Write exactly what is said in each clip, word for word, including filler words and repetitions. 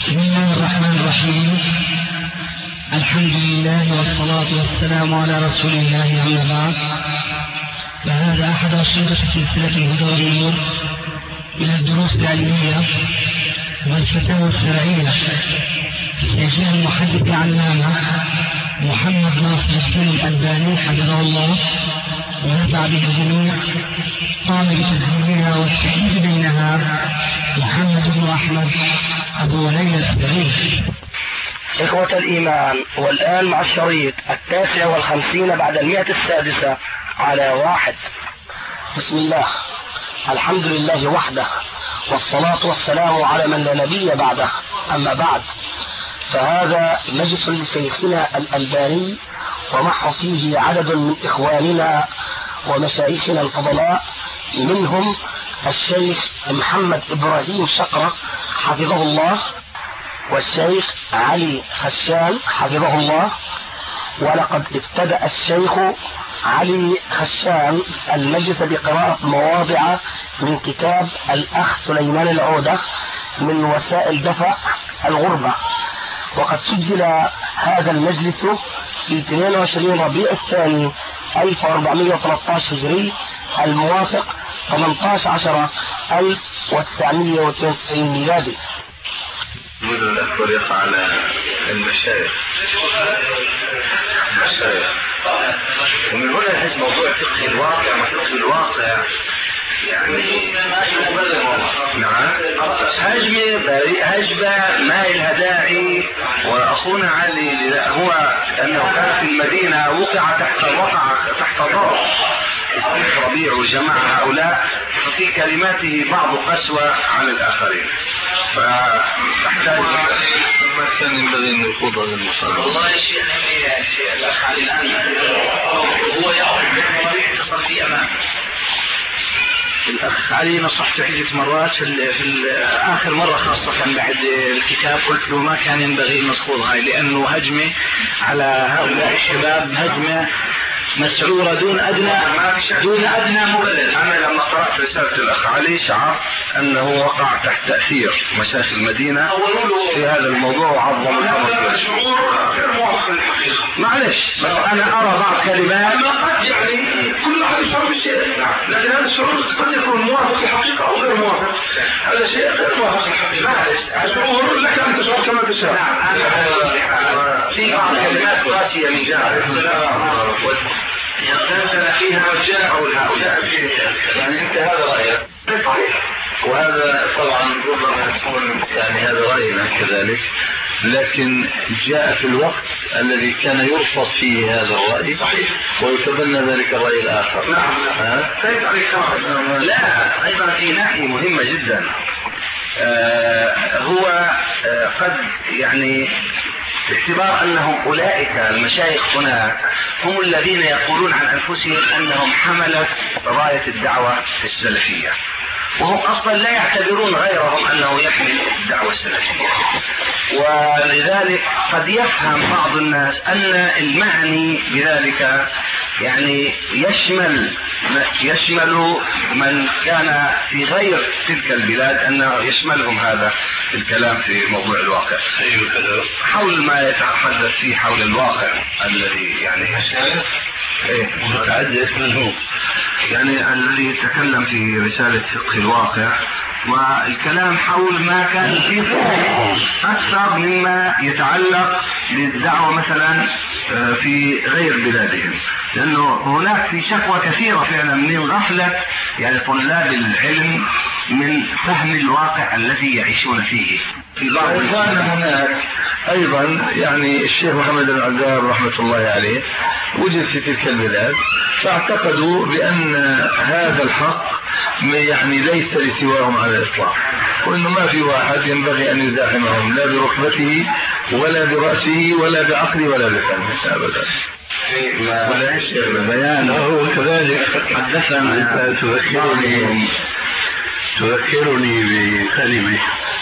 بسم الله الرحمن الرحيم. الحمد لله والصلاة والسلام على رسول الله، أما بعد، فهذا أحد أشرطة سلسلة الهدى والنور من الدروس العلمية والفتاوى الشرعية لشيخ المحدث العلامة محمد ناصر الدين الألباني حفظه الله ونفع به الجميع. قام بتسجيلها والتحديد بينها محمد بن أحمد أبو ليلى الأبعي. إخوة الإيمان، والآن مع الشريط التاسع والخمسين بعد المئة السادسة على واحد. بسم الله، الحمد لله وحده، والصلاة والسلام على من لا نبي بعده، أما بعد، فهذا مجلس لشيخنا الألباني ومعه فيه عدد من إخواننا ومشايخنا الفضلاء، منهم الشيخ محمد إبراهيم شقرة حفظه الله، والشيخ علي خشان حفظه الله. ولقد ابتدأ الشيخ علي خشان المجلس بقراءة مواضع من كتاب الأخ سليمان العودة من وسائل دفع الغربة، وقد سجل هذا المجلس في اثنين وعشرين ربيع الثاني ألف وأربعمائة وثلاثة عشر هجري، الموافق ثمانية عشر ألف وتسعمائة واثنين وتسعين ميلادي. منذ الطريقة على المشايخ المشايخ ومن هنا يحس موضوع فقه الواقع وفقه الواقع، يعني نعم هجمة هجبة ما لها داعي. وأخونا علي هو أنه كان في المدينة وقع تحت وقع تحت ضغط الشيخ ربيع وجماعة هؤلاء، ففي كلماته بعض قسوة على الآخرين، فأحتاج ما كان ينبغي أن يخوض هذا المصادر. والله الشيء الشيء الأخ علي الآن هو يعرف بالمواضيع تصل في أمامه. الأخ علي نصحته عدة مرات في, في آخر مرة خاصة بعد الكتاب، قلت له ما كان ينبغي المسخوض هاي، لأنه هجمة على هؤلاء الشباب، هجمة مسعورة دون أدنى دون أدنى مبرر. أنا لما قرأت رسالة الأخ علي شعرت أنه وقع تحت تأثير مشايخ المدينة في هذا الموضوع وعظم الأمر. معلش، بس أنا أرى بعض كلمات يعني كل واحد يشعر بالشيء، لكن هذا الشعور قد يكون موافق للحقيقة أو غير موافق. هذا شيء غير موافق للحقيقة. الشعور لك أن تشعر كما تشاء. في بعض كلمات قاسية من جانب يغتنزل فيها وجاء أو هؤلاء يعني أنت هذا رأيك صحيح، وهذا طبعا ربما يكون يعني هذا رأينا كذلك، لكن جاء في الوقت الذي كان يرفض فيه هذا الرأي صحيح ويتبنى ذلك الرأي الآخر. نعم كيف عليك نعم. لا، أيضا في ناحية مهمة جدا. آه هو آه قد يعني باعتبار أنهم أولئك المشايخ هناك هم الذين يقولون عن أنفسهم أنهم حملة راية الدعوة السلفية، وهم أصلا لا يعتبرون غيرهم أنه يحمل الدعوة السلفية، ولذلك قد يفهم بعض الناس أن المعني بذلك يعني يشمل يشمل من كان في غير تلك البلاد، أنه يشملهم هذا الكلام في موضوع الواقع حول ما يتحدث فيه حول الواقع الذي يعني ايه متعدد من هو يعني الذي يتكلم في رسالة فقه الواقع، والكلام حول ما كان فيه أكثر مما يتعلق بالدعوة مثلا في غير بلادهم، لأنه هناك في شكوى كثيرة فعلا من غفلة يعني طلاب العلم من فهم الواقع الذي يعيشون فيه. في بعض كان هناك أيضا يعني الشيخ محمد العذاب رحمة الله عليه وجد في تلك البلاد، فاعتقدوا بأن هذا الحق يعني ليس لسواهم على الإطلاق، وأنه ما في واحد ينبغي أن يزاحمهم لا بركبته ولا برأسه ولا بعقله ولا بفهمه أبدا. ولا يشعر بالبيان هو كذلك. حدثنا تذكرني تذكرني بكلمة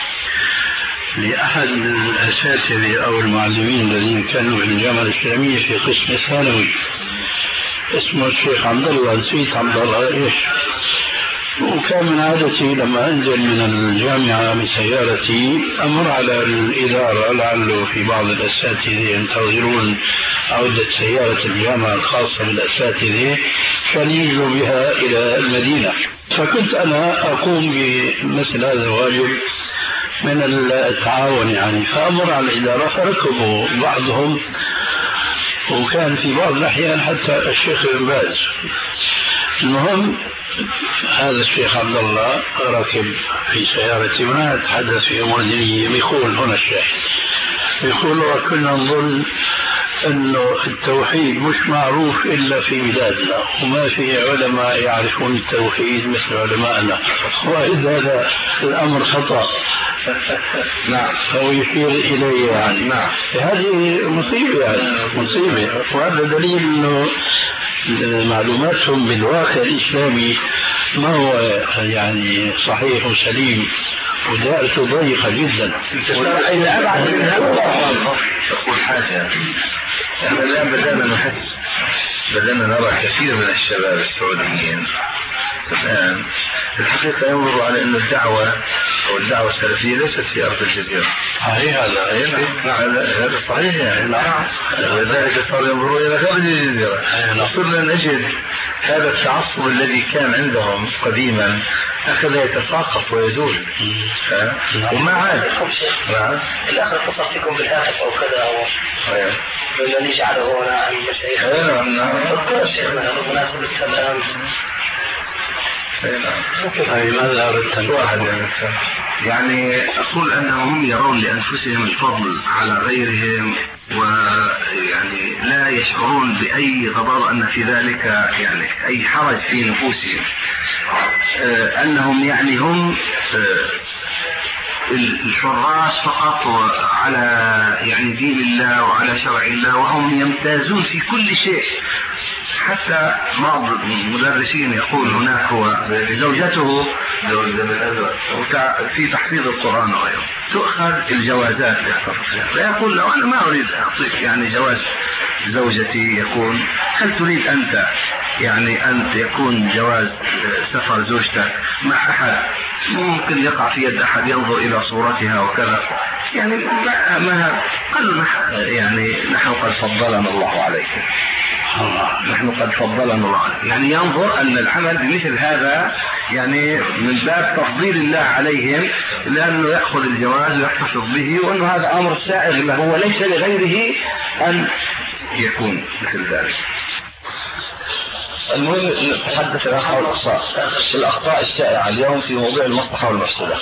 لأحد الأساتذة أو المعلمين الذين كانوا في الجامعة الإسلامية في قسم الثانوي، اسمه الشيخ عبد الله نسيت عبد الله إيش، وكان من عادتي لما أنزل من الجامعة بسيارتي أمر على الإدارة لعله في بعض الأساتذة ينتظرون عودة سيارة الجامعة الخاصة بالأساتذة فليجوا بها إلى المدينة. فكنت أنا أقوم بمثل هذا الواجب من التعاون يعني، فأمر على الإدارة فركبوا بعضهم، وكان في بعض الأحيان حتى الشيخ ابن باز. المهم هذا الشيخ عبد الله راكب في سيارتي وأنا أتحدث في أمور دينية، يقول هنا الشيخ يقول وكنا نظن أنه التوحيد مش معروف إلا في بلادنا وما في علماء يعرفون التوحيد مثل علماءنا، وإذا هذا الأمر خطأ. نعم. هو يشير إليه يعني. نعم. هذه مصيبة يعني مصيبة، وهذا دليل أنه معلوماتهم بالواقع الإسلامي ما هو يعني صحيح وسليم، ودائرته ضيقة جدا. إذا أبعد من هذا تقول حاجة، احنا الآن بدأنا نحس بدأنا نرى كثير من الشباب السعوديين الآن الحقيقة ينظروا على أن الدعوة أو الدعوة السلفية ليست في أرض الجزيرة. صحيح هذا. هذا صحيح يعني. ولذلك صاروا ينظرون إلى خارج الجزيرة. صرنا نجد هذا التعصب الذي كان عندهم قديما أخذ يتساقط ويزول وما عاد. الأخ اتصل فيكم بالهاتف أو كذا أو من يجعله هنا المشايخ. أذكر شيخنا بمناسبة السلام. أي ماذا أردت أن واحد يعني أقول أنهم يرون لأنفسهم الفضل على غيرهم، ويعني لا يشعرون بأي غضاضة أن في ذلك يعني أي حرج في نفوسهم، أنهم يعني هم الحراس فقط على يعني دين الله وعلى شرع الله، وهم يمتازون في كل شيء. حتى بعض المدرسين يقول هناك هو زوجته في تحفيظ القرآن وغيره تؤخذ الجوازات فيقول له أنا ما أريد أعطيك يعني جواز زوجتي، يكون هل تريد أنت يعني أن يكون جواز سفر زوجتك مع أحد ممكن يقع في يد أحد ينظر إلى صورتها وكذا، يعني ما قالوا يعني نحن قد فضلنا الله عليكم، نحن قد فضلنا الله عليكم، يعني ينظر أن العمل بمثل هذا يعني من باب تفضيل الله عليهم، لأنه يأخذ الجواز ويحتفظ به، وأنه هذا أمر سائغ له وليس لغيره أن يكون مثل ذلك. المهم نتحدث عن حول الأخطاء الأخطاء الشائعة اليوم في موضوع المصلحة والمفسدة.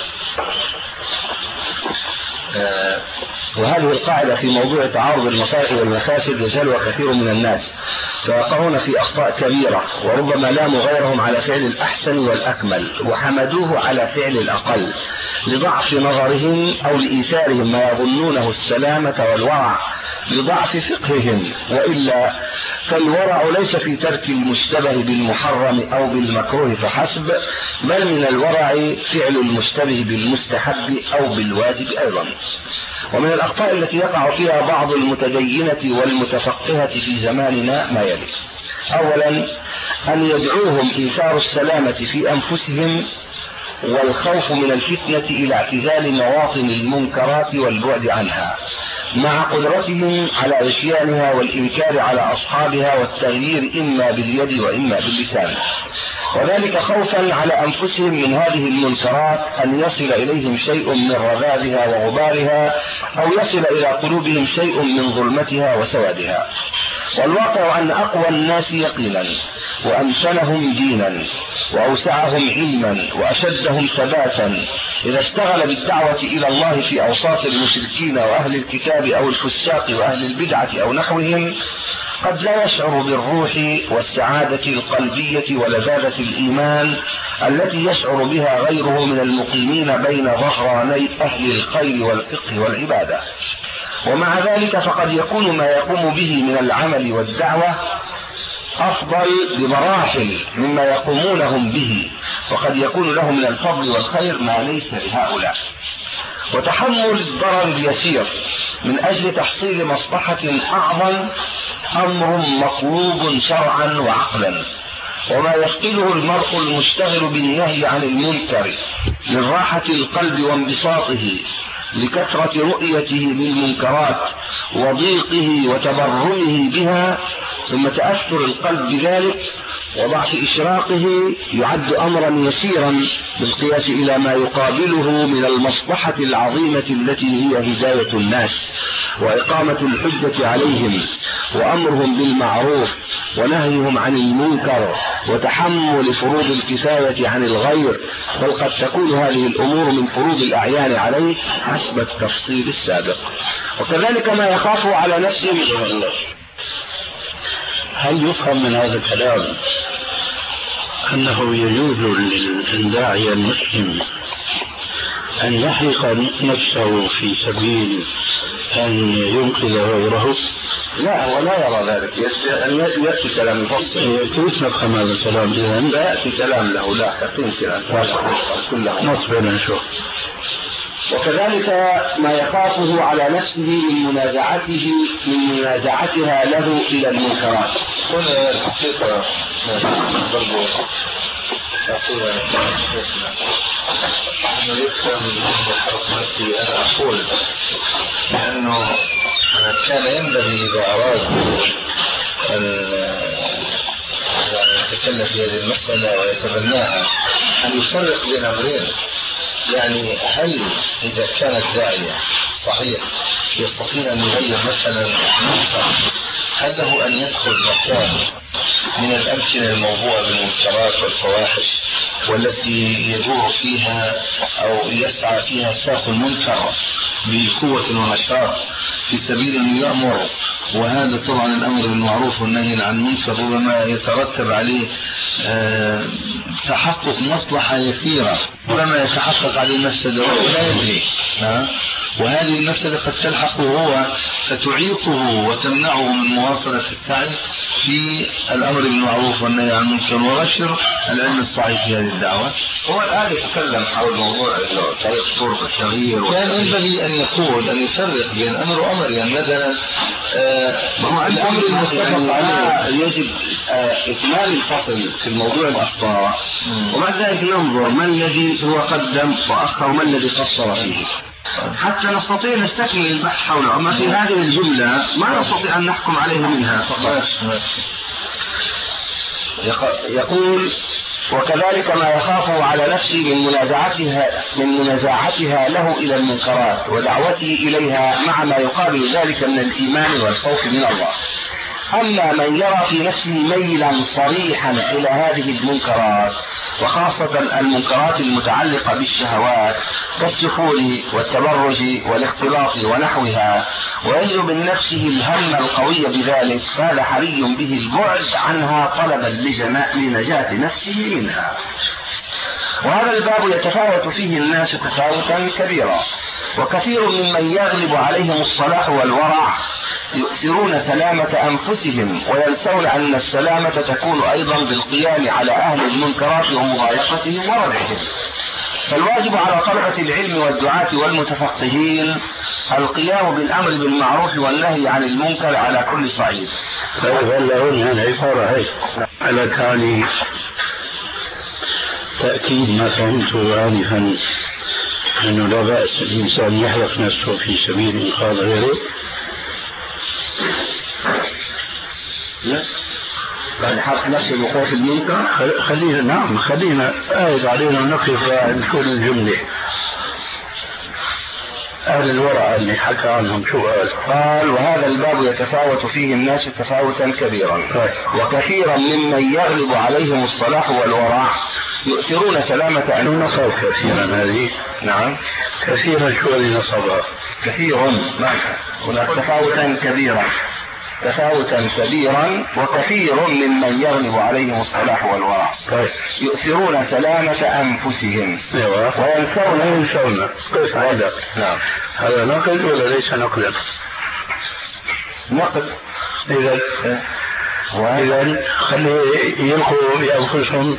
آه وهذه القاعدة في موضوع تعارض المصالح والمفاسد يجهلها كثير من الناس، فيقعون في أخطاء كبيرة، وربما لاموا غيرهم على فعل الأحسن والأكمل وحمدوه على فعل الأقل لضعف نظرهم أو لإيثارهم ما يظنونه السلامة والورع لضعف فقههم، وإلا فالورع ليس في ترك المشتبه بالمحرم أو بالمكروه فحسب، بل من الورع فعل المشتبه بالمستحب أو بالواجب أيضا. ومن الأخطاء التي يقع فيها بعض المتدينة والمتفقهة في زماننا ما يلي: أولا أن يدعوهم إيثار السلامة في أنفسهم والخوف من الفتنة إلى اعتزال مواطن المنكرات والبعد عنها، مع قدرتهم على عصيانها والإنكار على أصحابها والتغيير إما باليد وإما باللسان، وذلك خوفا على أنفسهم من هذه المنكرات أن يصل إليهم شيء من رذاذها وغبارها، أو يصل إلى قلوبهم شيء من ظلمتها وسوادها. والواقع أن أقوى الناس يقينا وأمثلهم دينا وأوسعهم علما وأشدهم ثباتا إذا اشتغل بالدعوة إلى الله في أوساط المشركين وأهل الكتاب أو الفساق وأهل البدعة أو نحوهم قد لا يشعر بالروح والسعادة القلبية ولذاذة الإيمان التي يشعر بها غيره من المقيمين بين ظهراني أهل الخير والفقه والعبادة. ومع ذلك فقد يكون ما يقوم به من العمل والدعوة أفضل بمراحل مما يقومونهم به، وقد يكون له من الفضل والخير ما ليس لهؤلاء. وتحمل الضرر اليسير من أجل تحصيل مصلحة أعظم أمر مطلوب شرعا وعقلا، وما يفقده المرء المشتغل بالنهي عن المنكر من راحة القلب وانبساطه لكثرة رؤيته للمنكرات وضيقه وتبرمه بها، ثم تأثر القلب بذلك وضعف إشراقه، يعد أمرا يسيرا بالقياس إلى ما يقابله من المصلحة العظيمة التي هي هداية الناس وإقامة الحجة عليهم وأمرهم بالمعروف ونهيهم عن المنكر وتحمل فروض الكفاية عن الغير، بل قد تكون هذه الأمور من فروض الأعيان عليه حسب التفصيل السابق. وكذلك ما يخاف على نفسه. هل يفهم من هذا الكلام أنه يجوز للداعية المسلم أن يحرق نفسه في سبيل أن ينقذ غيره؟ لا، هو لا يرى ذلك. أن يأتي كلام يفصل. كيف نفهم هذا الكلام إذن؟ لا يأتي كلام له، لا حقين كلام كله نصبر نشوف. وكذلك ما يخافه على نفسه من منازعته من منازعتها له إلى المنكرات. هنا الحقيقة برضو أقول أنه يفهم من حرق نفسي. أنا أقول لأنه كان ينبغي إذا أراد أن يتكلم في هذه المسألة ويتبناها أن يفرق بين أمرين. يعني هل إذا كان الداعية صحيح يستطيع أن يغير مثلا، هل له أن يدخل مكان من الأمكنة الموضوعة بالمنكرات والفواحش والتي يدور فيها أو يسعى فيها ساق المنكر بقوة ونشاط في سبيل أن يأمر؟ وهذا طبعا الأمر بالمعروف والنهي عن المنكر ربما يترتب عليه أه تحقق مصلحة يسيرة، ربما يتحقق عليه مفسدة ولا يدري، أه؟ وهذه المفسدة قد تلحقه هو فتعيقه وتمنعه من مواصلة السعي في الأمر بالمعروف والنهي عن المنكر ونشر العلم الصحيح في هذه الدعوة. هو الآن يتكلم حول موضوع طريق طرق التغيير، كان ينبغي أن يقول أن يفرق بين أمر وأمر. يعني مثلا آه الأمر المتفق عليه يجب آه إكمال الفصل في الموضوع الأخطاء، وبعد ذلك ننظر ما الذي هو قدم وأخر وما الذي قصر فيه حتى نستطيع نستكمل البحث حوله. أما في هذه الجملة ما نستطيع أن نحكم عليه منها فقط. يقول وكذلك ما يخافه على نفسه من منازعتها من منازعتها له إلى المنكرات ودعوته إليها مع ما يقابل ذلك من الإيمان والخوف من الله. أما من يرى في نفسه ميلا صريحا إلى هذه المنكرات وخاصة المنكرات المتعلقة بالشهوات كالسفول والتبرج والاختلاط ونحوها ويجد من نفسه الهم القوي بذلك، فهذا حري به البعد عنها طلبا لنجاة نفسه منها. وهذا الباب يتفاوت فيه الناس تفاوتا كبيرا، وكثير ممن يغلب عليهم الصلاح والورع يؤثرون سلامة أنفسهم وينسون أن السلامة تكون أيضا بالقيام على أهل المنكرات ومضايقتهم وردعهم. فالواجب على طلبة العلم والدعاة والمتفقهين القيام بالأمر بالمعروف والنهي عن المنكر على كل صعيد. فلهن يعني عبارة هيك على تعني تأكيد ما فهمته آنفا أنه لا بأس الإنسان يحرق نفسه في سبيل إنقاذ غيره. لا بعد حرق نفسه الوقوع في المنكر. خلينا نعم خلينا آيد علينا نقف عند كل الجملة. أهل الورع اللي حكى عنهم شو قال؟ قال وهذا الباب يتفاوت فيه الناس تفاوتا كبيرا، وكثيرا ممن يغلب عليهم الصلاح والورع يؤثرون سلامة أنفسهم. نصب كثيرا هذه. نعم كثيرا شو اللي نصبها؟ كثير نعم. هناك تفاوتا كبيرا تفاوتا كبيرا وكثير ممن يغلب عليهم الصلاح والورع طيب. يؤثرون سلامة أنفسهم وينسون ينسون كيف هذا؟ نعم. هذا نقد ولا ليس نقدا؟ نقد. إذا إذا خلي يلقوا بأنفسهم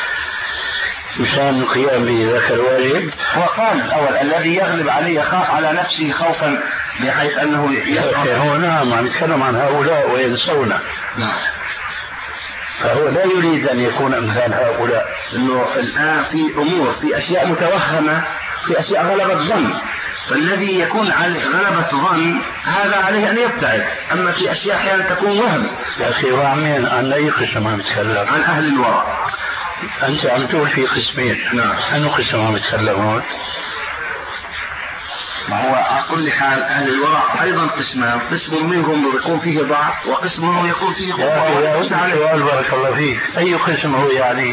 مشان القيام بذاك الواجب. وقال الأول الذي يغلب عليه يخاف على نفسه خوفا بحيث أنه هو نعم عم يتكلم عن هؤلاء وينسون. نعم. فهو لا يريد أن يكون أمثال هؤلاء. إنه الآن في أمور، في أشياء متوهمة، في أشياء غلبة ظن، فالذي يكون على غلبة ظن هذا عليه أن يبتعد. أما في أشياء أحيانا تكون وهم. يا أخي وعمين عن أي قسم عم تتكلم؟ عن أهل الورع. أنت عم تقول في قسمين. نعم. أنه قسم عم تتكلمون؟ ما هو على كل حال أهل الورع أيضا قسمان، قسم منهم يكون فيه ضعف وقسم منهم يكون فيه قوة. يا سؤال بارك الله فيك، أي قسم هو يعني؟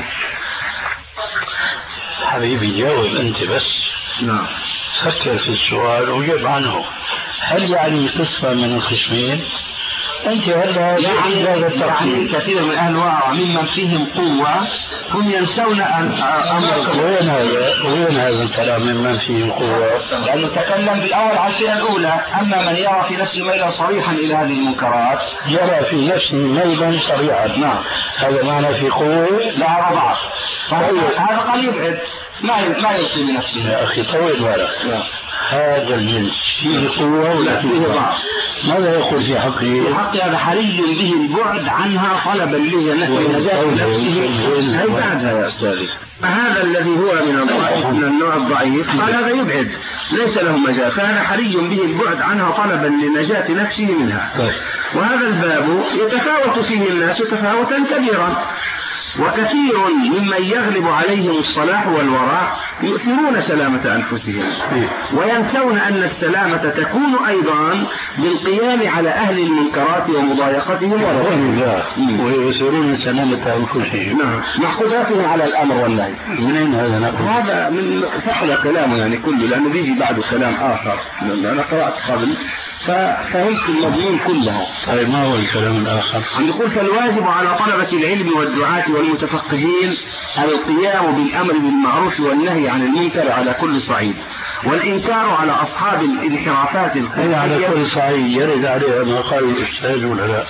حبيبي جاوب أنت بس. نعم. فكر في السؤال وجب عنه. هل يعني قسم من القسمين؟ أنت هلا يعني, يعني كثير من أهل الورع ممن فيهم قوة هم ينسون أن أمر. وين هذا؟ وين هذا الكلام ممن فيهم قوة؟ لأنه تكلم بالأول على الشيء الأولى. أما من يرى في نفسه ميلا صريحا إلى هذه المنكرات، يرى في نفسه ميلا صريحا. نعم. هذا معنى في قوة؟ لا ضعف. هذا قد يبعد، ما ما يلقي بنفسه. يا أخي طول بالك. هذا الجنس فيه قوة ولا فيه ضعف؟ ماذا يقول في حقه؟ في حقه هذا حري به البعد عنها طلبا لنجاة نفسه. هي بعدها يا أستاذي. هذا الذي هو من الضعيف، من النوع الضعيف، قال هذا يبعد ليس له مجال، فهذا حري به البعد عنها طلبا لنجاة نفسه منها. وهذا الباب يتفاوت فيه الناس تفاوتا كبيرا، وكثير ممن يغلب عليهم الصلاح والورع يؤثرون سلامة أنفسهم وينسون أن السلامة تكون أيضا بالقيام على أهل المنكرات ومضايقتهم ورفضهم، ويؤثرون سلامة أنفسهم. نعم. محفوظاتهم على الأمر والنهي. منين هذا نقول؟ هذا من فحل كلامه يعني كله، لأنه بيجي بعده كلام آخر. أنا قرأت قبل ففهمت المضمون كلها. طيب ما هو الكلام الآخر؟ عم يقول فالواجب على طلبة العلم والدعاة والمتفقهين القيام بالأمر بالمعروف والنهي عن المنكر على كل صعيد، والإنكار على أصحاب الانحرافات الخلقية على كل صعيد. يرد عليها ما قال الأستاذ ولا لا؟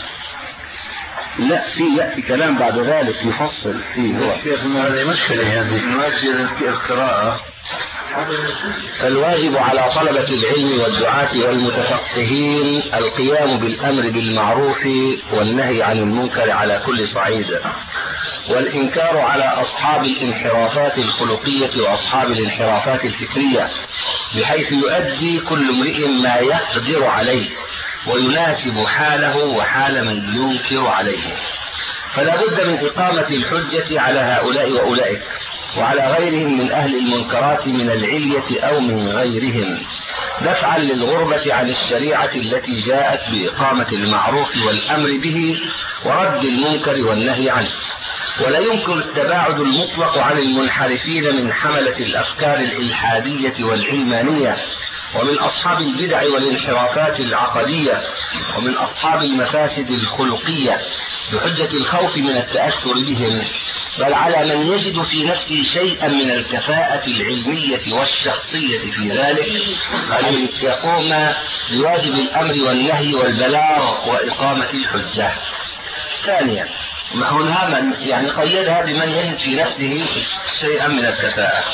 لا، في يأتي كلام بعد ذلك يفصل فيه. هو شيخنا هذه مشكلة هذه. نؤجل القراءة. فالواجب على طلبة العلم والدعاة والمتفقهين القيام بالأمر بالمعروف والنهي عن المنكر على كل صعيد، والإنكار على أصحاب الانحرافات الخلقية وأصحاب الانحرافات الفكرية، بحيث يؤدي كل امرئ ما يقدر عليه ويناسب حاله وحال من ينكر عليه. فلا بد من إقامة الحجة على هؤلاء وأولئك وعلى غيرهم من أهل المنكرات من العلية أو من غيرهم، دفعا للغربة عن الشريعة التي جاءت بإقامة المعروف والأمر به ورد المنكر والنهي عنه. ولا يمكن التباعد المطلق عن المنحرفين من حملة الأفكار الإلحادية والعلمانية، ومن أصحاب البدع والانحرافات العقدية، ومن أصحاب المفاسد الخلقية، بحجة الخوف من التأثر بهم، بل على من يجد في نفسه شيئا من الكفاءة العلمية والشخصية في ذلك أن يقوم بواجب الأمر والنهي والبلاغ وإقامة الحجة. ثانيا، هنا من يعني قيدها بمن يجد في نفسه شيئا من الكفاءة،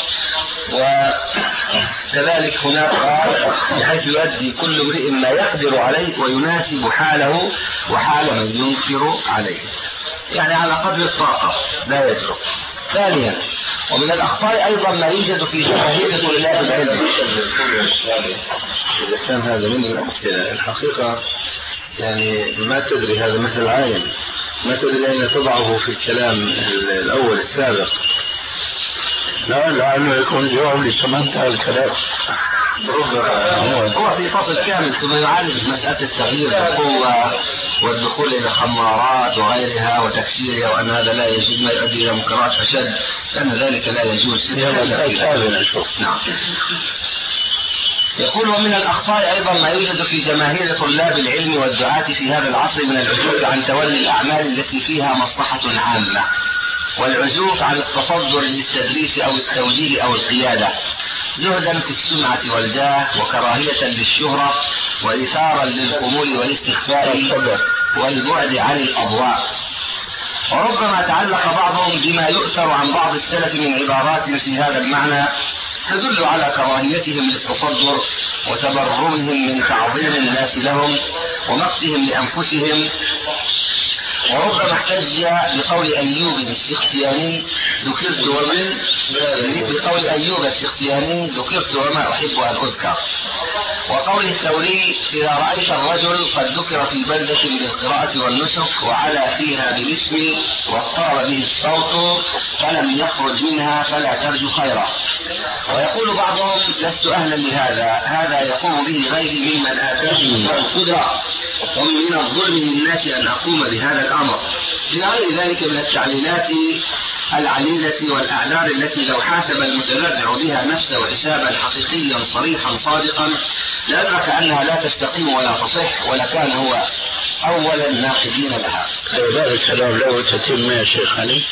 وكذلك هناك قال بحيث يؤدي كل امرئ ما يقدر عليه ويناسب حاله وحال من ينكر عليه، يعني على قدر الطاقة لا يجرؤ. ثانيا، ومن الأخطاء أيضا ما يوجد في جماهير طلاب العلم. إذا كان هذا من الأمثلة الحقيقة يعني ما تدري، هذا مثل عالم ما تدري أين تضعه في الكلام الأول السابق. لا لعله يكون جواب لسمنتها الكلام. هو في فصل كامل ثم يعالج مسألة التغيير بالقوة والدخول إلى خمارات وغيرها وتكسيرها، وأن هذا لا يجوز ما يؤدي إلى منكرات أشد، لأن ذلك لا يجوز. نعم. يقول ومن الأخطاء أيضا ما يوجد في جماهير طلاب العلم والدعاة في هذا العصر من العزوف عن تولي الأعمال التي فيها مصلحة عامة، والعزوف عن التصدر للتدريس أو التوجيه أو القيادة، زهدا في السمعة والجاه وكراهية للشهرة وإثارا للخمول والاستخفاء والبعد عن الأضواء. وربما تعلق بعضهم بما يؤثر عن بعض السلف من عبارات في هذا المعنى تدل على كراهيتهم للتصدر وتبرمهم من تعظيم الناس لهم ومقتهم لأنفسهم وربما احتج بقول أيوب السختياني ذكرت ومن بقول أيوب السختياني ذكرت وما أحب أن أذكر، وقول الثوري إذا رأيت الرجل قد ذكر في بلدة بالقراءة والنسك وعلى فيها بالاسم واضطرب به الصوت فلم يخرج منها فلا ترجو خيرا. ويقول بعضهم لست أهلا لهذا، هذا يقوم به غيري ممن آتاه من القدرة، ومن الظلم للناس أن أقوم بهذا الأمر، إلى غير ذلك من التعليلات العليلة والأعذار التي لو حاسب المتنبع بها نفسه حسابا حقيقيا صريحا صادقا لأدرك أنها لا تستقيم ولا تصح، ولكان هو أول الناقدين لها. هذا الكلام له تتم يا شيخ علي؟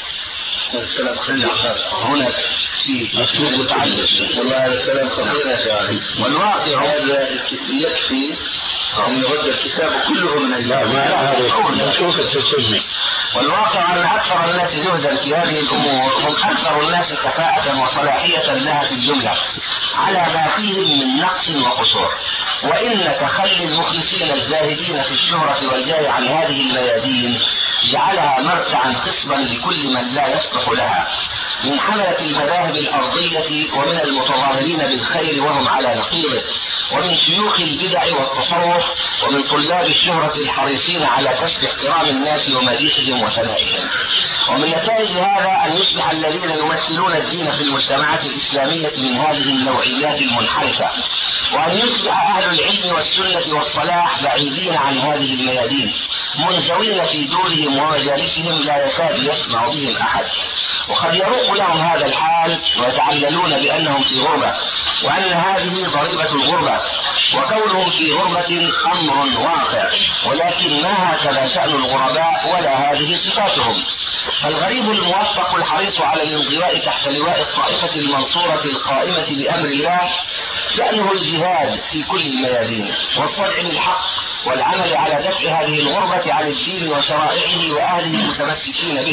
هنا في مكتوب متعدد والله هذا الكلام خطير يعني، والواقع هذا يكفي أن يرد الكتاب كله من أجل ما نشوف التسمي. والواقع أن أكثر الناس جهدا في هذه الأمور هم أكثر الناس كفاءة وصلاحية لها في الجملة على ما فيهم من نقص وقصور، وإن تخلي المخلصين الزاهدين في الشهرة والجاه عن هذه الميادين جعلها مرتعا خصبا لكل من لا يصلح لها من حملة المذاهب الأرضية ومن المتظاهرين بالخير وهم على نقيضه، ومن شيوخ البدع والتصوف، ومن طلاب الشهرة الحريصين على كسب احترام الناس ومديحهم وثنائهم. ومن نتائج هذا أن يصبح الذين يمثلون الدين في المجتمعات الإسلامية من هذه النوعيات المنحرفة، وأن يصبح أهل العلم والسنة والصلاح بعيدين عن هذه الميادين منزوين في دورهم ومجالسهم لا يكاد يسمع بهم أحد. وقد يروق لهم هذا الحال ويتعللون بأنهم في غربة، وأن هذه ضريبة الغربة، وكونهم في غربة أمر واقع، ولكن ما هكذا شأن الغرباء ولا هذه صفاتهم. فالغريب الموفق الحريص على الانضواء تحت لواء الطائفة المنصورة القائمة بأمر الله شأنه الجهاد في كل الميادين والصدع بالحق والعمل على دفع هذه الغربة عن الدين وشرائعه وأهله المتمسكين به،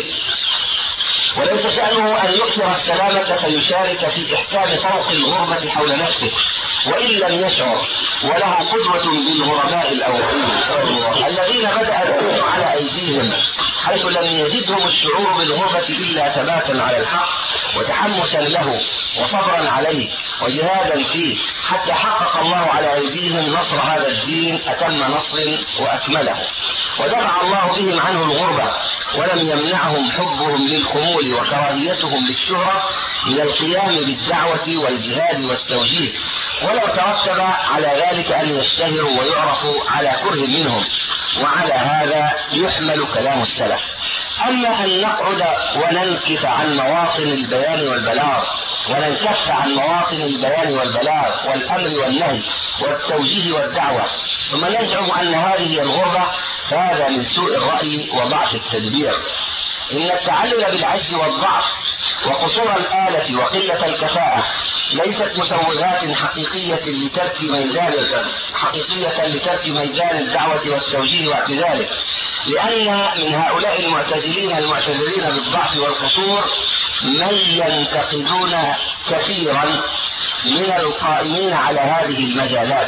وليس شأنه أن يكثر السلامة فيشارك في إحكام طرق الغربة حول نفسه وإن لم يشعر، وله قدوة بالغرباء الأولين الذين بدأ الدين على أيديهم، حيث لم يزدهم الشعور بالغربة إلا ثباتا على الحق وتحمسا له وصبرا عليه وجهادا فيه، حتى حقق الله على أيديهم نصر هذا الدين أتم نصر وأكمله، ودفع الله بهم عنه الغربة، ولم يمنعهم حبهم للخمول وكراهيتهم للشهرة من القيام بالدعوة والجهاد والتوجيه، ولو ترتب على ذلك أن يشتهروا ويعرفوا على كره منهم. وعلى هذا يحمل كلام السلف. أما أن نقعد وننكف عن مواطن البيان والبلاغ وننكف عن مواطن البيان والبلاغ والأمر والنهي والتوجيه والدعوة ثم نزعم أن هذه الغربة، فهذا من سوء الرأي وضعف التدبير. إن التعلل بالعجز والضعف وقصور الآلة وقلة الكفاءة ليست مسوغات حقيقية لترك ميدان حقيقية لترك ميدان الدعوة والتوجيه واعتزاله، لأن من هؤلاء المعتزلين المعتذرين بالضعف والقصور من ينتقدون كثيرا من القائمين على هذه المجالات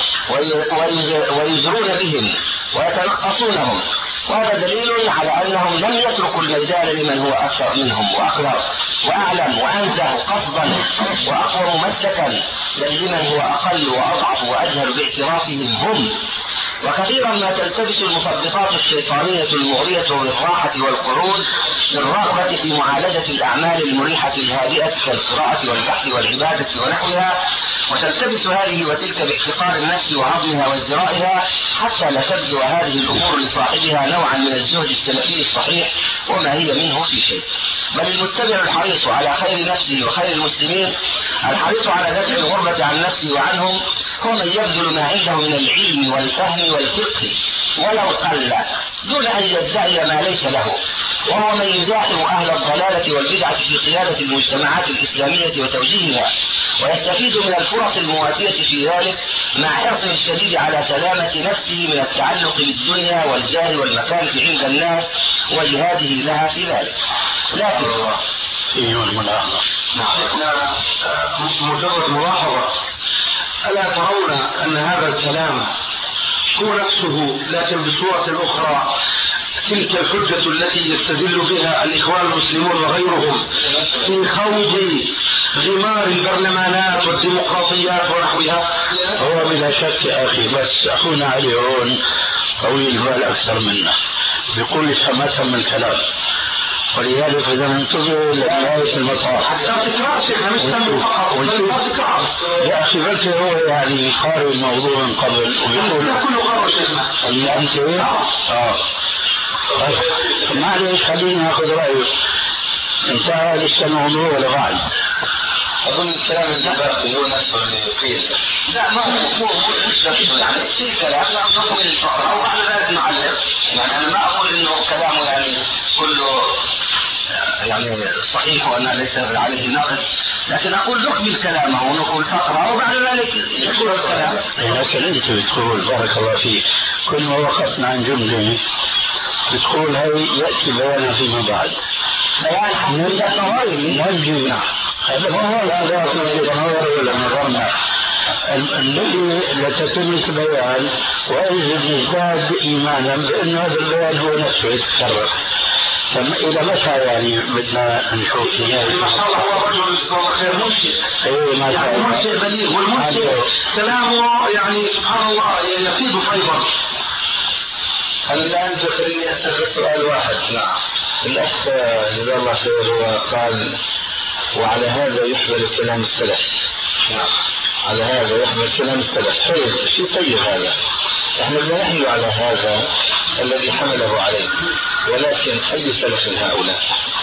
ويزرون بهم ويتنقصونهم، وهذا دليل على أنهم لم يتركوا الميدان لمن هو أكثر منهم وأقدر وأعلم وأنزه قصدا وأقوى ممسكا، بل لمن هو أقل وأضعف وأجهل باعترافهم هم. وكثيرا ما تلتبس المثبطات الشيطانية المغرية بالراحة والقعود بالرغبة في معالجة الأعمال المريحة الهادئة كالقراءة والبحث والعبادة ونحوها، وتلتبس هذه وتلك باحتقار النفس وهضمها وازدرائها، حتى لا تبدو هذه الأمور لصاحبها نوعا من الزهد السلفي الصحيح وما هي منه في شيء. بل المتبع الحريص على خير نفسه وخير المسلمين، الحريص على دفع الغربة عن نفسه وعنهم، هو من يبذل ما عنده من العلم والفهم والفقه ولو قل دون أن يدعي ما ليس له، وهو من يزاحم أهل الضلالة والبدعة في قيادة المجتمعات الإسلامية وتوجيهها، ويستفيد من الفرص المواتية في ذلك مع حرص الشديد على سلامة نفسه من التعلق بالدنيا والجاه والمكانة عند الناس وجهاده لها في ذلك. لكن ايوه الملاحظة مجرد ملاحظة، ألا ترون أن هذا الكلام هو نفسه لكن بصورة أخرى تلك الحجة التي يستدل بها الإخوان المسلمون وغيرهم في خوض غمار البرلمانات والديمقراطيات ونحوها؟ هو بلا شك يا أخي، بس أخونا علي هون طويل البال أكثر منا، بيقول ما تم الكلام، ولذلك إذا ننتظر لنهاية المطاف حتى تكرار شيخنا مش تم فقط بل تكرار. يا أخي بس هو يعني قارئ الموضوع من قبل ويقول كله قرر شيخنا اللي أنت آه معلش خليني أخذ رأيك، انتهى لسه الموضوع ولا بعد؟ أظن الكلام اللي باقي هو نفسه اللي قيل. لا ما هو مش نفسه، يعني في كلام نقول الفقرة أو بعد ذلك نعلق. يعني أنا ما أقول إنه كلامه يعني كله يعني صحيح وأنا ليس عليه نقد، لكن أقول نكمل كلامه ونقول فقرة وبعد ذلك يقول الكلام. لكن أنت بتقول بارك الله فيك كل ما وقفنا عن جملة بتقول هاي يأتي بيانها فيما بعد. بيان حقيقة نظري نرجو هذا ما هو هذا نظر ولا نظرنا الذي لتتم البيان وإذا نزداد إيمانا بأن هذا البيان هو نفسه يتكرر. إلى متى يعني بدنا نشوف نهاية؟ ما شاء الله هو رجل خير منشئ، أيوة يعني منشئ بليغ، والمنشئ كلامه يعني سبحان الله يفيد فيضا. الآن خليني أسأل سؤال واحد. نعم الأخ جزاه الله خير هو قال وعلى هذا يحمل كلام السلف. نعم على هذا يحمل كلام السلف. طيب شيء طيب هذا، احنا بدنا نحمل على هذا الذي حمله عليه، ولكن أي سلف هؤلاء؟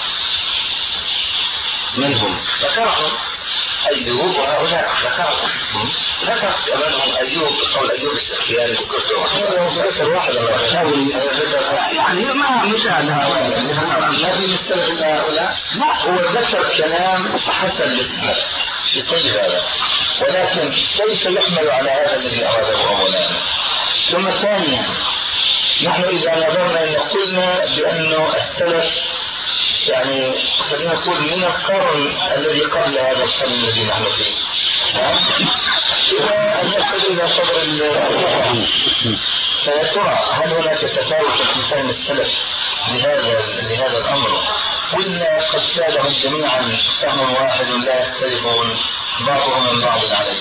من هم؟ ذكرهم أيوب وهؤلاء ذكرهم ذكر منهم أيوب قول أيوب السختياني وكفر ذكر واحد يعني ما مثال هؤلاء ما في مثل هؤلاء. لا هو ذكر كلام حسن للسلف في طيب هذا، ولكن كيف يحمل على هذا الذي أراده أولا؟ ثم ثانيا نحن إذا نظرنا إن قلنا بأنه السلف يعني خلينا نقول من القرن الذي قبل هذا القرن الذي نحن فيه، إذا نصل إلى صدر القرآن فيا ترى هل هناك تفاوت في فهم السلف لهذا لهذا الأمر، ولا قد سادهم جميعا فهم واحد لا يختلفون بعضهم من بعض عليه؟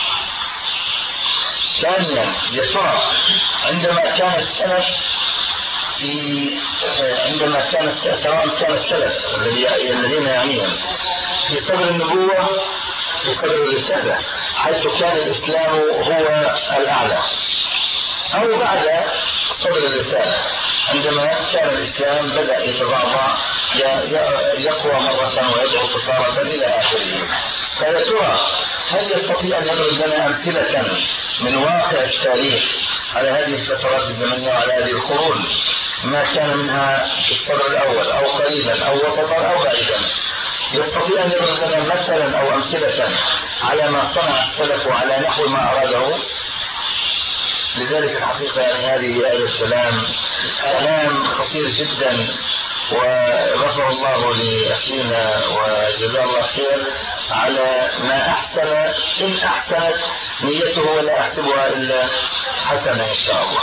ثانيا يا ترى عندما كان السلف في عندما كان سواء كان السلف الذين يعنيهم في صدر النبوة في صدر الرسالة حيث كان الإسلام هو الأعلى، أو بعد صدر الرسالة عندما كان الإسلام بدأ يتضعضع يقوى مرة ويضعف تارة إلى آخره. فيا ترى هل يستطيع أن يضرب لنا أمثلة من واقع التاريخ على هذه الفترات الزمنية وعلى هذه القرون ما كان منها في الصدر الأول أو قريبا أو وسطا أو بعيدا، يستطيع أن يضرب لنا مثلا أو أمثلة على ما صنع السلف وعلى نحو ما أراده؟ لذلك الحقيقة يعني هذه آية السلام كلام خطير جدا، وغفر الله لأخينا وجزاه الله خير على ما أحسن إن أحسنت نيته ولا أحسبها إلا حسنة إن شاء الله.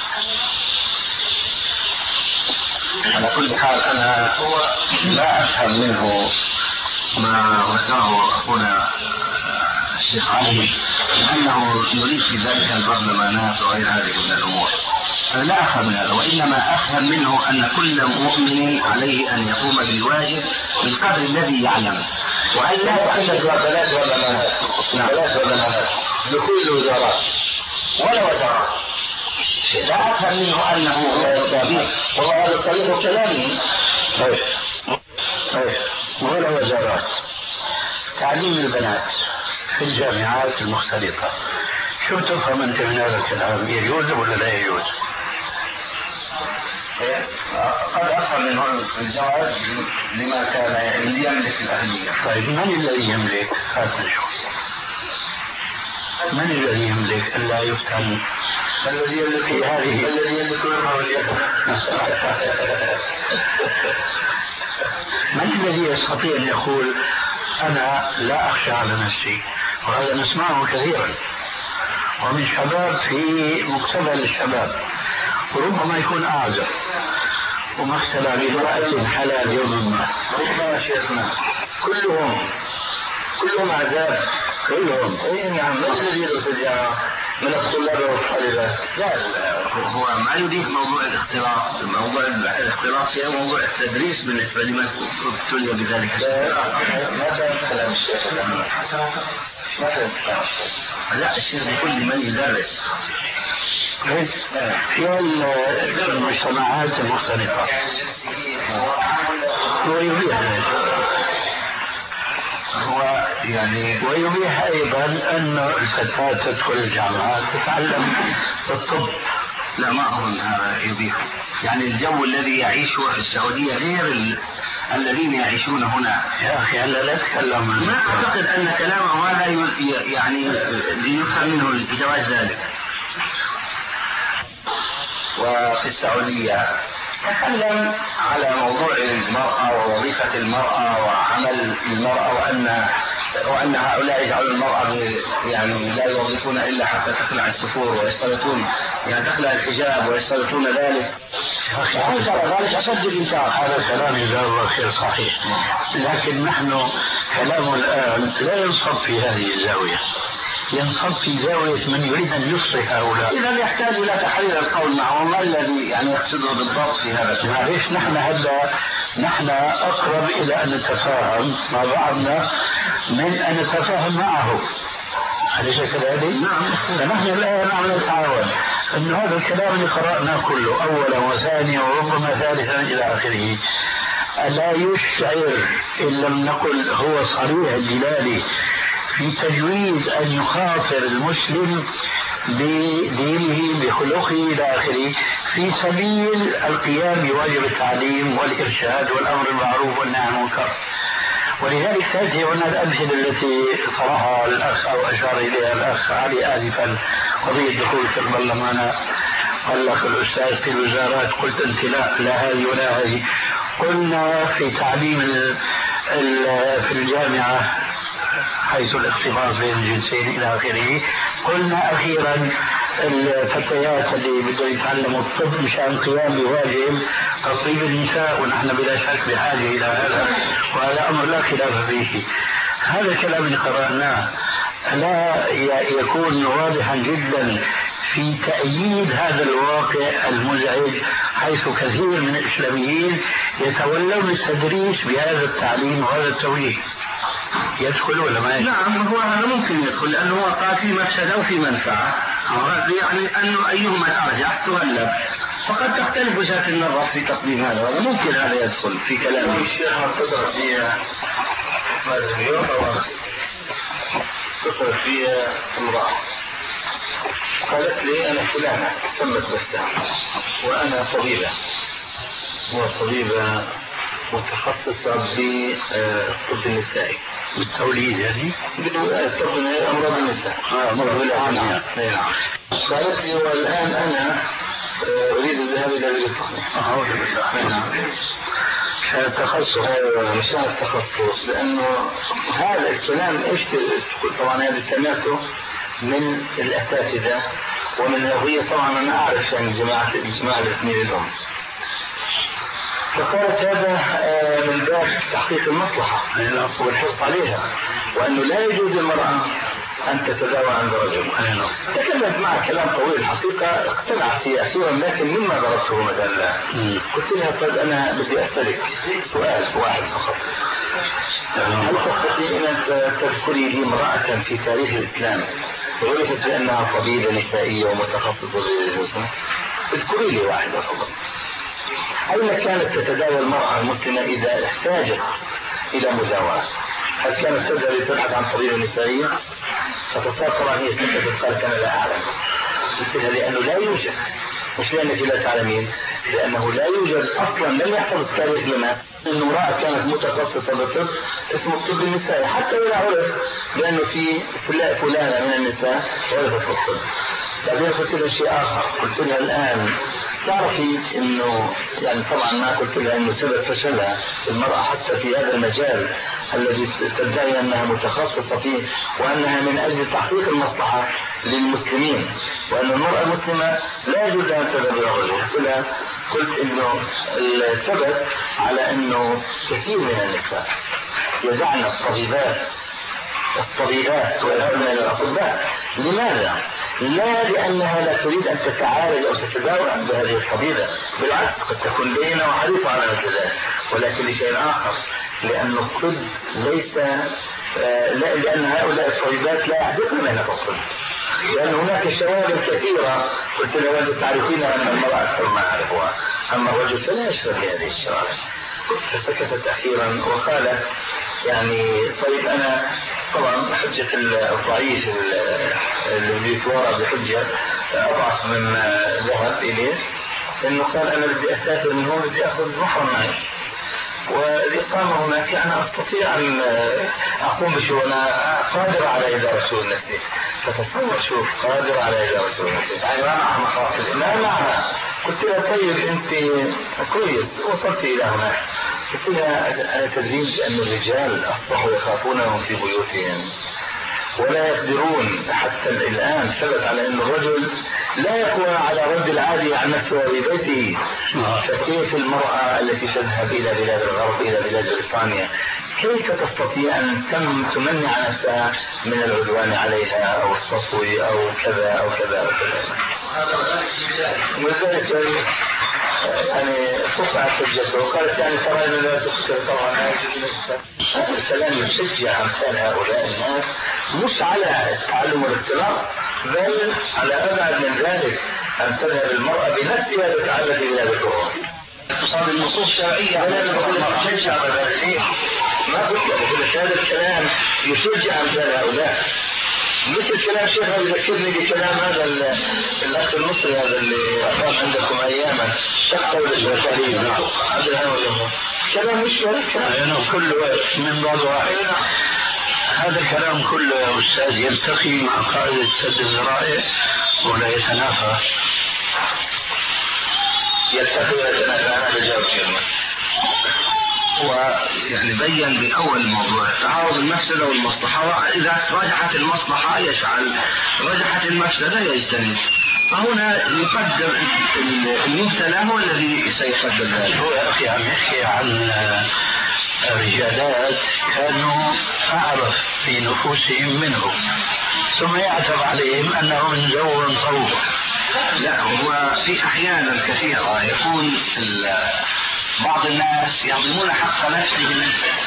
على كل حال أنا هو لا أفهم منه ما ذكره أخونا الشيخ علي أنه يريد في ذلك البرلمانات وغير هذه من الأمور، أنا لا أفهم من هذا، وإنما أفهم منه أن كل مؤمن عليه أن يقوم بالواجب بالقدر الذي يعلم، وأن لا تعتد بلاد برلمانات بلاد برلمانات لكل الوزارات ولا وزارات. لا أفهم منه أنه طبيب، والله هذا طريق كلامي. طيب طيب ولا وزارات. تعليم البنات في الجامعات المختلفة، شو تفهم أنت من هذا الكلام؟ يجوز ولا لا يجوز؟ قد أفهم منه الجواز لما كان يملك الأهلية. طيب من الذي يملك؟ هذا نشوف من الذي يملك ألا يفتن؟ الذي يملك هذه الذي يملك من الذي يستطيع أن يقول أنا لا أخشى على نفسي؟ وهذا نسمعه كثيرا ومن شباب في مقتبل الشباب، وربما يكون أعزب وما اختلى بامرأة حلال يوم ما. ربما شيخنا كلهم كلهم عذاب كلهم. اي نعم. ما الذي يرتجع من الطلاب والطالبات؟ لا هو ما يريد موضوع الاختلاط، موضوع الاختلاط هي موضوع التدريس بالنسبه لمن ابتلي بذلك. ما كان كلام الشيخ. ما كان كلام الشيخ. لا الشيخ بكل من يدرس في المجتمعات المختلطة ويبيح هو يعني ويبيح أيضا أن الفتاة تدخل الجامعات تتعلم الطب. لا ما أظن هذا يبيح، يعني الجو الذي يعيشه في السعودية غير ال... الذين يعيشون هنا. يا أخي هلا لا تكلم. ما أعتقد أن كلامه هذا يعني ليفهم منه جواز ذلك. وفي السعودية تكلم على موضوع المرأة ووظيفة المرأة وعمل المرأة وأن وأن هؤلاء يجعلون المرأة يعني لا يوظفون إلا حتى تخلع السفور ويشترطون يعني تخلع الحجاب ويشترطون ذلك. ذلك أشد الإنكار. هذا كلام جزاه الله خير صحيح، لكن نحن كلامه الآن لا ينصب في هذه الزاوية، ينصب في زاوية من يريد أن يصلح هؤلاء. إذا يحتاج إلى تحرير القول معه، ما الذي يعني يقصده بالضبط في هذا؟ معليش نحن هذا نحن أقرب إلى أن نتفاهم مع بعضنا من أن نتفاهم معه. أليس كذلك؟ نعم. فنحن الآن عم نتعاون أن هذا الكلام اللي قرأناه كله أولا وثانيا وربما ثالثا إلى آخره ألا يشعر إن لم نقل هو صريح الدلالة في تجويز أن يخاطر المسلم بدينه بخلقه إلى آخره في سبيل القيام بواجب التعليم والإرشاد والأمر بالمعروف والنهي عن المنكر. ولذلك تأتي هنا الأمثلة التي طرحها الأخ أو أشار إليها الأخ علي آنفا، قضية دخول في البرلمان. قال لك الأستاذ في الوزارات، قلت أنت لا لا هذه ولا هذه. قلنا في تعليم ال ال في الجامعة حيث الاختلاط بين الجنسين إلى آخره. قلنا أخيرا الفتيات اللي بدهم يتعلموا الطب مشان القيام بواجب تطيب النساء، ونحن بلا شك بحاجة إلى هذا، وهذا أمر لا خلاف فيه. هذا الكلام اللي قرأناه لا يكون واضحا جدا في تأييد هذا الواقع المزعج، حيث كثير من الإسلاميين يتولون التدريس بهذا التعليم وهذا التوجيه. يدخل ولا ما يدخل؟ نعم هو هذا ممكن يدخل، لأنه هو قال في مفسدة وفي منفعة، يعني أنه أيهما الأرجح تغلب. فقد تختلف وجهات النظر في تقديم هذا، وهذا ممكن هذا يدخل في كلامه. الشيخ اتصل فيها هذا اليوم أو أمس، اتصلت فيها امرأة قالت لي أنا فلانة سمت بستها وأنا طبيبة، وطبيبة متخصصة بالطب النسائي بالتوليد يعني بالطب أمراض النساء. آه أمراض الأعنية. نعم. قالت لي والآن أنا أريد الذهاب إلى بريطانيا. أعوذ بالله. نعم. مشان التخصص. أيوة مشان التخصص، لأنه هذا الكلام إيش طبعا هذا سمعته من الأساتذة ومن هي طبعا أنا أعرف يعني جماعة الجماعة الاثنين الأم. فقالت هذا من باب تحقيق المصلحة والحرص عليها، وأنه لا يجوز للمرأة أن تتداوى عند رجل. تكلمت معه كلام طويل الحقيقة، اقتنعت فيه أخيرا، لكن مما ضربته مثلا قلت لها طيب أنا بدي أسألك سؤال واحد فقط، هل تستطيعين أن تذكري لي امرأة في تاريخ الإسلام عرفت بأنها طبيبة نسائية ومتخصصة بالجنس؟ اذكري لي واحدة فقط. أين كانت تتداوى المرأة المسلمة إذا احتاجت إلى مداواة؟ هل كانت تذهب لتبحث عن طبيبة نسائية؟ فتصار طبعا هي سكتت قالت أنا لا أعلم. قلت لها لأنه لا يوجد، مش لأنك لا تعلمين، لأنه لا يوجد أصلا، لم يحصل التاريخ لنا أن امرأة كانت متخصصة بالطب اسمه الطب النسائي، حتى ولا عرف بأنه في فلانة من النساء عرفت بالطب. بعدين قلت لها شيء آخر، قلت لها الآن تعرفي انه يعني طبعا ما قلت لها انه سبب فشلها المرأة حتى في هذا المجال الذي تدعي انها متخصصة فيه وانها من اجل تحقيق المصلحة للمسلمين وان المرأة المسلمة لا يجوز ان تذهب الى الرجل. قلت لها قلت انه السبب على انه كثير من النساء يدعن الطبيبات الطبيبات ويذهبن الى الاطباء. لماذا؟ لا لانها لا تريد ان تتعالج او تتداوى عند هذه الطبيبه، بالعكس قد تكون لينه وحريصه على مثل ذلك، ولكن لشيء اخر، لان الطب ليس آه لا لان هؤلاء الطبيبات لا يحدثن مهنه الطب، لان هناك شواغل كثيره. قلت لها انتم تعرفين ان المراه اكثر ما اعرفها، اما الرجل فلا يشغل بهذه الشواغل. فسكتت اخيرا وقالت يعني طيب انا طبعا حجة الضعيف اللي يتوارى بحجة اضعف مما ذهب اليه، انه قال انا بدي اسافر من هون بدي اخذ محرم معي، والإقامة هناك أنا أستطيع أن أقوم بشو أنا قادر على إدارة شؤون نفسي. فتصور شوف قادر على إدارة شؤون نفسي يعني ما مع مخاطر ما معها. قلت لها طيب أنت كويس وصلت إلى هناك. قلت لها أنا تدرين بأن الرجال أصبحوا يخافونهم في بيوتهم ولا يقدرون حتى الآن. ثبت على أن الرجل لا يقوى على رد العادي عن نفسه في بيته، فكيف المرأة التي تذهب إلى بلاد الغرب إلى بلاد بريطانيا كيف تستطيع أن تم تمنع نفسها من العدوان عليها أو الصفو أو كذا أو كذا أو كذا. ولذلك يعني قطعت حجته وقالت يعني ترى أنه لا تفكر طبعا هذا الكلام يشجع أمثال هؤلاء الناس مش على التعلم والاختلاط بل على أبعد من ذلك أن تذهب المرأة بنفسها تتعلم ببلاد الكفر. اتصال النصوص الشرعية يشجع مبادئ ما قلت لك هذا الكلام يشجع أمثال هؤلاء. مثل كلام شيخنا يذكرني بكلام هذا الأخ المصري هذا اللي أقام عندكم أياما شقة والإسرائيليين هذا الهام كلام مش كلام كله من بعض واحد. هذا الكلام كله يا أستاذ يلتقي مع قاعدة سد الذرائع ولا يتنافى. يلتقي ولا يتنافى. أنا بجاوب كلمة ويعني بين بأول موضوع تعارض المفسدة والمصلحة، إذا رجحت المصلحة يفعل، رجحت المفسدة يجتنب. فهنا يقدر المبتلى هو الذي سيقدر ذلك. هو يا أخي عم يحكي عن رجالات كانوا أعرف في نفوسهم منه ثم يعتب عليهم أنهم زور صوب. لا هو في أحيانا كثيرة يكون بعض الناس يظلمون حق نفسهم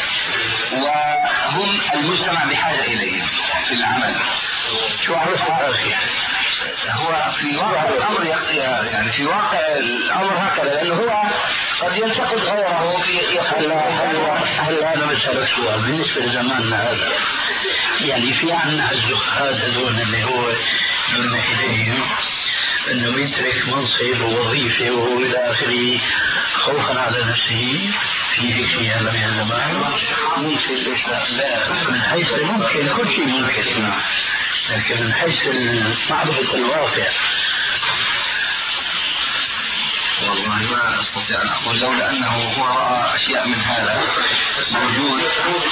وهم المجتمع بحاجة إليهم في العمل. شو عرفت أخي؟ هو في واقع الأمر يعني في واقع الأمر هكذا، لأنه هو قد ينتقد غيره في يقول هل هذا مسألة سؤال بالنسبة لزماننا هذا؟ يعني في عنا الزهاد هذول اللي هو من إليهم انه يترك منصب ووظيفه والى اخره خوفا على نفسه. في هيك شيء هذا من الزمان ممكن لا من حيث ممكن كل شيء ممكن، لكن من حيث معرفة الواقع والله ما استطيع ان اقول، لولا انه هو راى اشياء من هذا موجود.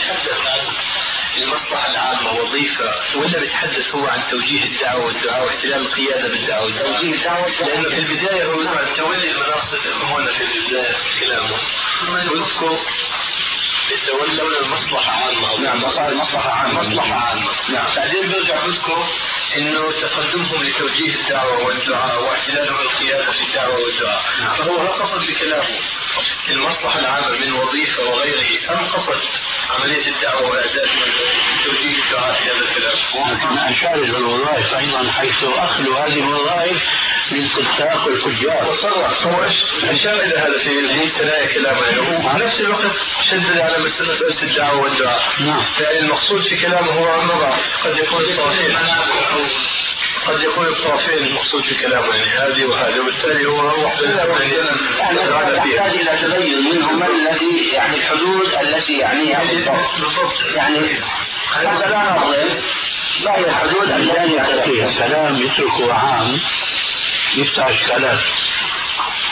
المصلحة العامة وظيفة ولا بيتحدث هو عن توجيه الدعوة والدعاء واحتلال القيادة بالدعوة والدعوة، لأنه في البداية هو تولي المناصب هنا في البداية كلامه يذكر يتولون المصلحة عامة. نعم قال مصلحة عامة مصلحة عامة. نعم بعدين بيرجع يذكر انه تقدمهم لتوجيه الدعوة والدعاء واحتلالهم القيادة في الدعوة والدعاء. نعم. فهو هل قصد بكلامه المصلحة العامة من وظيفة وغيره أم قصد عملية الدعوة وإعداد توجيه الدعاء في هذا الكلام؟ لكن أشار إلى الوظائف أيضا حيث أخلو هذه الوظائف للكتاب والفجار. وصرح هو أشار إلى هذا في ثنايا كلامه، وفي نفس الوقت شدد على مسألة الدعوة والدعاء. نعم. يعني المقصود في كلامه هو النظر، قد يكون الطرفين قد يكون الطرفين المقصود في كلامه يعني هذه وهذا، وبالتالي هو واحد يعني يحتاج إلى تبين منهم الذي يعني الحدود التي يعنيها بالضبط. يعني هذا لا نظلم ما هي الحدود التي فيها كلام يتركه عام يفتح اشكالات.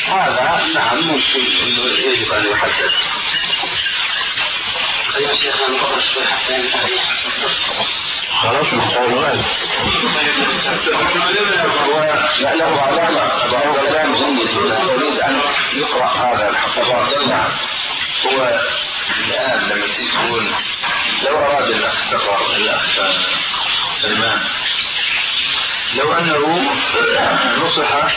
هذا نعم ممكن انه يجب ان يحدد. يا شيخ انا بقول شوي حتى ينتهي. خلاص مستوى لا له علامة وهو كلام جيد يريد أن يقرأ هذا الحفظات. نعم هو الآن لما تقول لو أراد الأخ سفر الأخ سلمان لو أنه نصح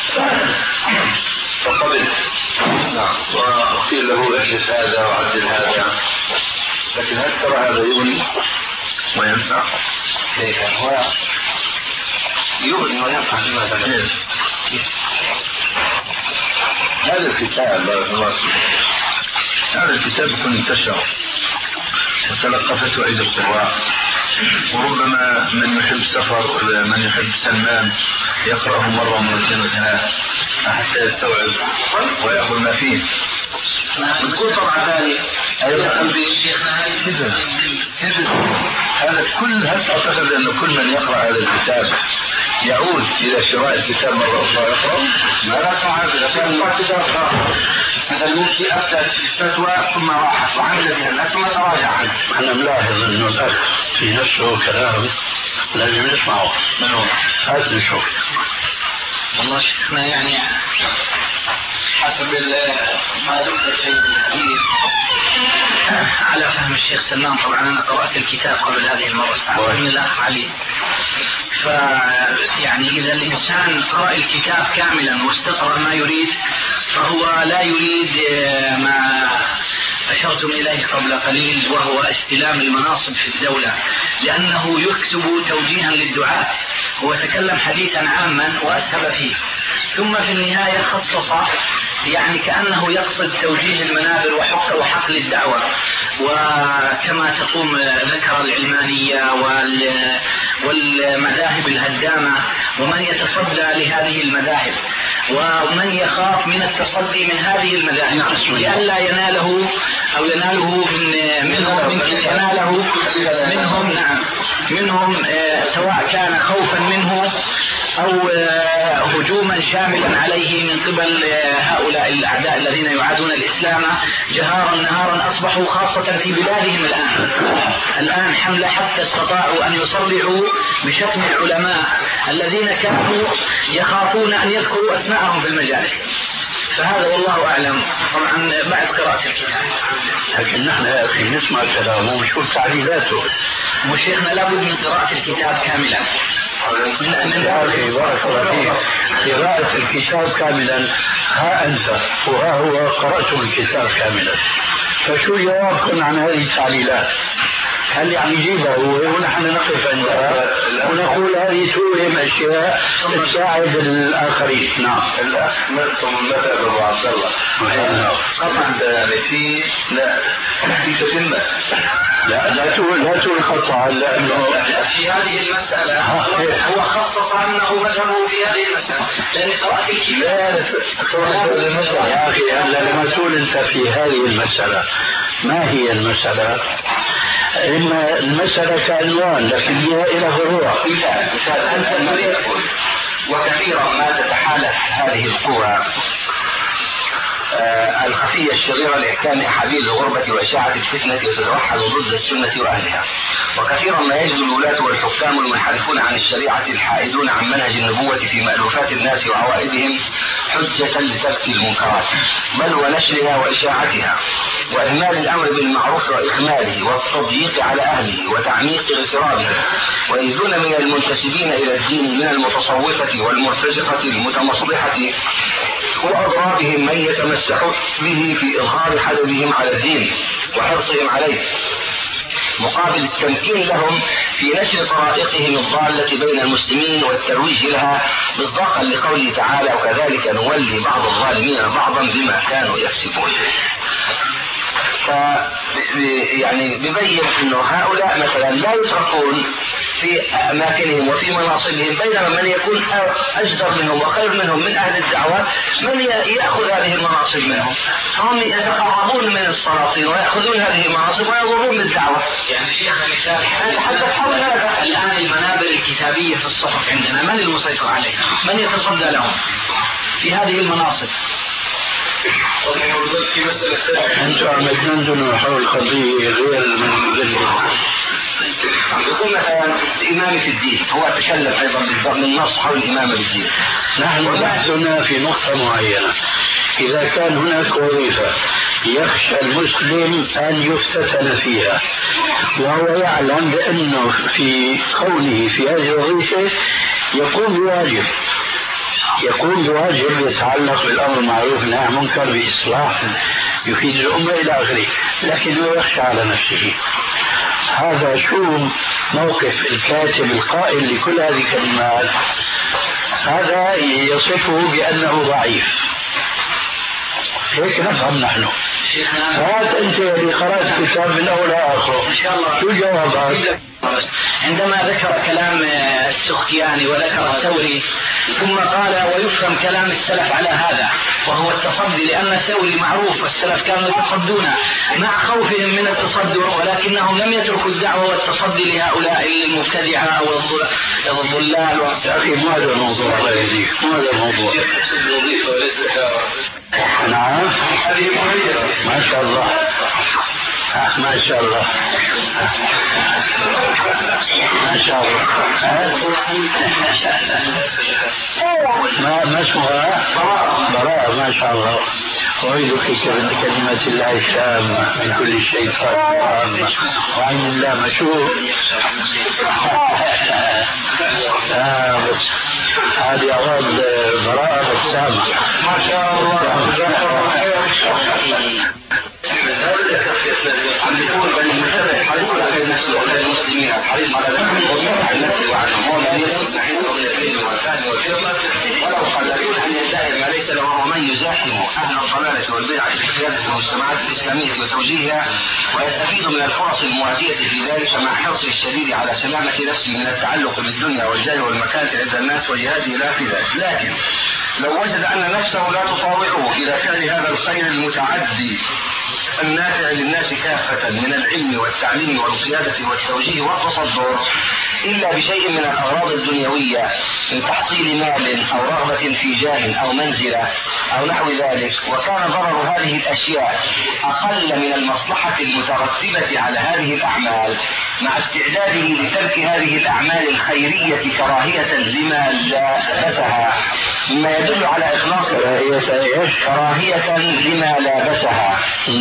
فقبل نعم وقيل له احدث هذا وعدل هذا، لكن هل ترى هذا يغني وينفع؟ كيف هو يغني وينفع؟ لماذا؟ هذا الكتاب بارك الله فيك، هذا الكتاب يكون انتشر وتلقفته أيدي القراء، وربما من يحب سفر من يحب سلمان يقرأه مرة ومرتين وثلاث حتى يستوعب ويأخذ ما فيه. نقول طبعا ذلك أيضا هذا كل هل تعتقد أن كل من يقرأ هذا الكتاب يعود إلى شراء الكتاب مرة أخرى يقرأ؟ ما لا تعرف عشان ما تقرأ مثلا المفتي أفتى الفتوى ثم راح وعمل بها الناس ثم تراجع عنه. أنا ملاحظ أنه الأخ في نفسه كلام لازم نسمعه. من هو؟ هذا نشوف. والله شيخنا يعني حسب ما ذكر في الحديث على فهم الشيخ سلمان، طبعا أنا قرأت الكتاب قبل هذه المرة من الأخ علي، ف يعني إذا الإنسان قرأ الكتاب كاملا واستقرأ ما يريد فهو لا يريد ما أشرتم إليه قبل قليل وهو استلام المناصب في الدولة، لأنه يكتب توجيها للدعاة. هو تكلم حديثا عاما وأسهب فيه، ثم في النهاية خصص يعني كأنه يقصد توجيه المنابر وحق وحقل الدعوة، وكما تقوم ذكر العلمانية والمذاهب الهدامة ومن يتصدى لهذه المذاهب ومن يخاف من التصدي من هذه المذاهب لئلا يناله أو يناله من منهم من يناله منهم نعم منهم سواء كان خوفا منه أو هجوما شاملا عليه من قبل هؤلاء الأعداء الذين يعادون الإسلام جهارا نهارا. أصبحوا خاصة في بلادهم الآن الآن حملة حتى استطاعوا أن يصرحوا بشتم العلماء الذين كانوا يخافون أن يذكروا أسماءهم في المجالس. فهذا والله أعلم طبعا بعد قراءة الكتاب. لكن نحن يا أخي نسمع كلامه ونشوف تعليلاته، وشيخنا لابد من قراءة الكتاب كاملا. من يا أخي بارك الله فيك قراءة الكتاب كاملا، ها أنت وها هو قرأتم الكتاب كاملا، فشو جوابكم عن هذه التعليلات؟ هل يعني يجيبها هو ونحن نقف عندها ونقول هذه توهم أشياء تساعد الآخرين؟ نعم. الأخ مرتم المذهب أبو عبد الله طبعا يعني في لا في تتمة لا لا تقول لا تقول خطأ، لأنه في هذه المسألة هو خصص أنه مذهبه في هذه المسألة لأن قراءة الكتاب. يا أخي هلا لما تقول أنت في هذه المسألة ما هي المسألة؟ إما المسألة كعنوان لكن هي إلى فروع. مثال أنت تريد وكثيرا ما تتحالف هذه القوى آه الخفية الشريرة لإحكام أحاديث الغربة وإشاعة الفتنة وتتوحد ضد السنة وأهلها، وكثيرا ما يجد الولاة والحكام المنحرفون عن الشريعة الحائدون عن منهج النبوة في مألوفات الناس وعوائدهم حجة لترك المنكرات بل ونشرها وإشاعتها وإهمال الأمر بالمعروف وإخماله والتضييق على أهله وتعميق اغترابه، ويجدون من المنتسبين إلى الدين من المتصوفة والمرتزقة المتمصلحة وأضرابهم من يتمسح به في إظهار حدبهم على الدين وحرصهم عليه مقابل التمكين لهم في نشر طرائقهم الضالة بين المسلمين والترويج لها مصداقا لقوله تعالى وكذلك نولي بعض الظالمين بعضا بما كانوا يكسبون. ف يعني ببين انه هؤلاء مثلا لا يتركون في اماكنهم وفي مناصبهم، بينما من يكون اجدر منهم وخير منهم من اهل الدعوه من ياخذ هذه المناصب منهم، هم يتقربون من السلاطين وياخذون هذه المناصب ويضرون بالدعوه. يعني شيخنا مثال نتحدث حول هذا الان المنابر الكتابيه في الصحف عندنا من المسيطر عليها؟ من يتصدى لهم في هذه المناصب؟ أنتم عم تدندنوا حول قضية غير من ذلك. يقول مثلا إمامة الدين، هو تكلم أيضا من النص حول الإمامة بالدين. نحن بحثنا في نقطة معينة، إذا كان هناك وظيفة يخشى المسلم أن يفتتن فيها وهو يعلم بأنه في كونه في هذه الوظيفة يقوم بواجب يقوم بواجب يتعلق بالأمر المعروف والنهي عن المنكر بإصلاح يفيد الأمة إلى آخره، لكنه يخشى على نفسه. هذا شو موقف الكاتب القائل لكل هذه الكلمات؟ هذا يصفه بأنه ضعيف، هيك نفهم نحن. هات أنت اللي قرأت الكتاب من أول لآخره إن شاء الله شو جوابك؟ عندما ذكر كلام السختياني وذكر الثوري ثم قال ويفهم كلام السلف على هذا وهو التصدي، لأن الثوري معروف والسلف كانوا يتصدون مع خوفهم من التصدر، ولكنهم لم يتركوا الدعوة والتصدي لهؤلاء المبتدعة أو الضلال. أخي ما هذا الموضوع، ما هذا الموضوع. نعم ما شاء الله ما شاء الله ما شاء الله. ما ما اسمها براءة ما شاء الله. أعيدك كلمة الله التامة من كل شيطان وعامة وعين الله مشهور. آه بس هذه أغراض براءة التامة ما شاء الله. عم يقول بني المتابع حريص على نفسه وعلى المسلمين، حريص على نفسه وعنهم، هو لا يستحيل من الدين والفهم والفقه ولو قدرون ان يدعي ما ليس له، ومن يزاحم اهل الضلاله والبدع في قياده المجتمعات الاسلاميه وتوجيهها ويستفيد من الفرص المواتيه في ذلك مع حرصه الشديد على سلامه نفسه من التعلق بالدنيا والجاه والمكانه عند الناس وجهاده لا في ذلك. لكن لو وجد ان نفسه لا تطاوعه الى فعل هذا الخير المتعدي النافع للناس كافة من العلم والتعليم والقيادة والتوجيه والتصدر إلا بشيء من الأغراض الدنيوية من تحصيل مال أو رغبة في جاه أو منزلة أو نحو ذلك، وكان ضرر هذه الأشياء أقل من المصلحة المترتبة على هذه الأعمال، مع استعداده لترك هذه الأعمال الخيرية كراهية لما لابسها، مما يدل على إخلاص كراهية لما لابسها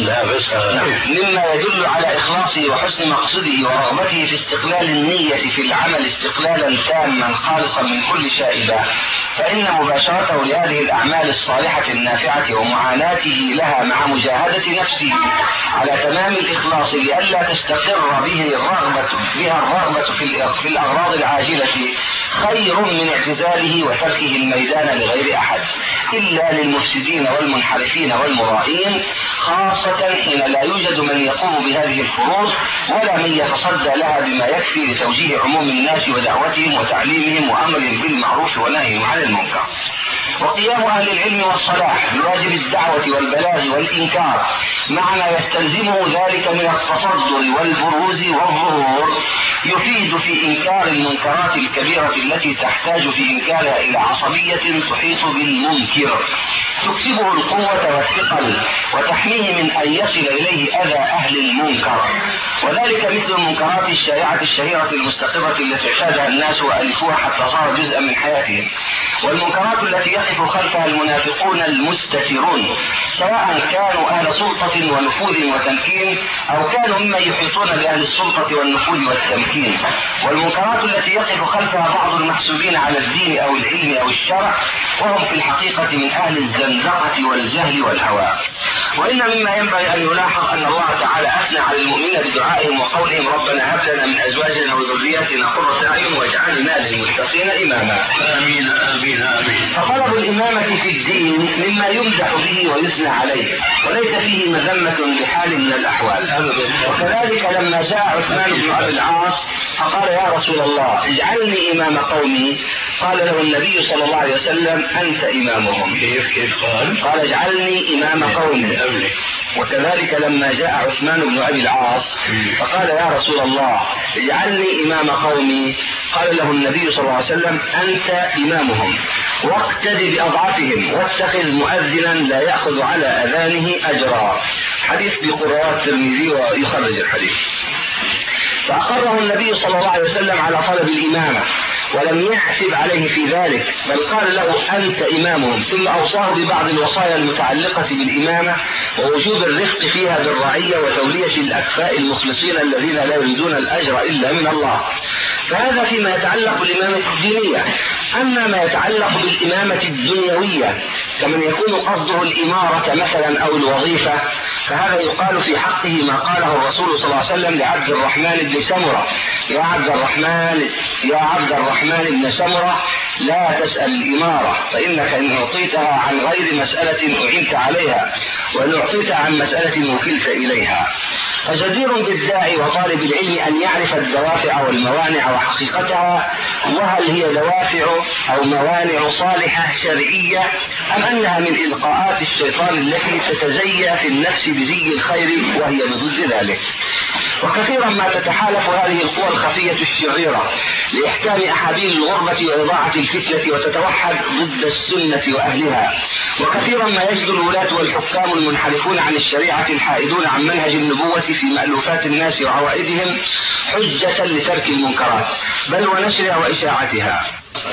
مما يدل على إخلاصه وحسن مقصده ورغبته في استقلال النية في العمل استقلالا تاما خالصا من كل شائبة، فإن مباشرته لهذه الأعمال الصالحة النافعة ومعاناته لها مع مجاهدة نفسه على تمام الإخلاص لئلا تستقر به الرغبة بها الرغبة في الأغراض العاجلة خير من اعتزاله وتركه الميدان لغير أحد، إلا للمفسدين والمنحرفين والمرائين، خاصة حين لا يوجد من يقوم بهذه الفروض ولا من يتصدى لها بما يكفي لتوجيه عموم الناس ودعوتهم وتعليمهم وأمرهم بالمعروف ونهيهم عن المنكر. وقيام أهل العلم والصلاح بواجب الدعوة والبلاغ والإنكار مع ما يستلزمه ذلك من التصدر والبروز والظهور يفيد في إنكار المنكرات الكبيرة التي تحتاج في إنكارها إلى عصبية تحيط بالمنكر تكسبه القوة والثقل وتحميه من أن يصل إليه أذى أهل المنكر، وذلك مثل المنكرات الشائعة الشهيرة المستقرة التي اعتادها الناس وألفوها حتى صار جزءا من حياتهم، والمنكرات التي يقف خلفها المنافقون المستترون سواء كانوا أهل سلطة ونفوذ وتمكين أو كانوا ممن يحيطون بأهل السلطة والنفوذ والتمكين، والمنكرات التي يقف خلفها بعض المحسوبين على الدين أو العلم أو الشرع وهم في الحقيقة من أهل الزندقة والجهل والهوى. وإن مما ينبغي أن يلاحظ أن الله تعالى أثنى على المؤمنين بدعائهم وقولهم ربنا هب لنا من أزواجنا وذرياتنا قرة أعين واجعلنا للمتقين إماما. آمين آمين آمين. فطلب الإمامة في الدين مما يمدح به ويثنى عليه وليس فيه مذمة بحال من الأحوال. وكذلك لما جاء عثمان بن أبي العاص فقال يا رسول الله اجعلني إمام قومي، قال له النبي صلى الله عليه وسلم أنت إمامهم. كيف كيف قال؟ قال اجعلني إمام قومي. وكذلك لما جاء عثمان بن أبي العاص فقال يا رسول الله اجعلني إمام قومي، قال له النبي صلى الله عليه وسلم أنت إمامهم. واقتد بأضعفهم واتخذ مؤذنا لا يأخذ على أذانه أجرا. حديث بقراءة الترمذي ويخرج الحديث. فأقره النبي صلى الله عليه وسلم على طلب الإمامة ولم يعتب عليه في ذلك، بل قال له أنت إمامهم، ثم أوصاه ببعض الوصايا المتعلقة بالإمامة ووجوب الرفق فيها بالرعية وتولية الأكفاء المخلصين الذين لا يريدون الأجر إلا من الله. فهذا فيما يتعلق بالإمامة الدينية. أما ما يتعلق بالإمامة الدنيوية كمن يكون قصده الإمارة مثلا أو الوظيفة، فهذا يقال في حقه ما قاله الرسول صلى الله عليه وسلم لعبد الرحمن بن سمرة: يا عبد الرحمن يا عبد الرحمن بن سمرة لا تسأل الإمارة، فإنك إن أعطيتها عن غير مسألة أعنت عليها، وإن أعطيتها عن مسألة وكلت إليها. فجدير بالداعي وطالب العلم أن يعرف الدوافع والموانع وحقيقتها، وهل هي دوافع أو موانع صالحة شرعية أم أنها من إلقاءات الشيطان التي تتزيى في النفس بزي الخير وهي بضد ذلك. وكثيرا ما تتحالف هذه القوى الخفية الشريرة لإحكام أحابيل الغربة وإضاعة الفتنة وتتوحد ضد السنة وأهلها. وكثيرا ما يجد الولاة والحكام المنحرفون عن الشريعة الحائدون عن منهج النبوة في مألوفات الناس وعوائدهم حجة لترك المنكرات بل ونشرها وإشاعتها،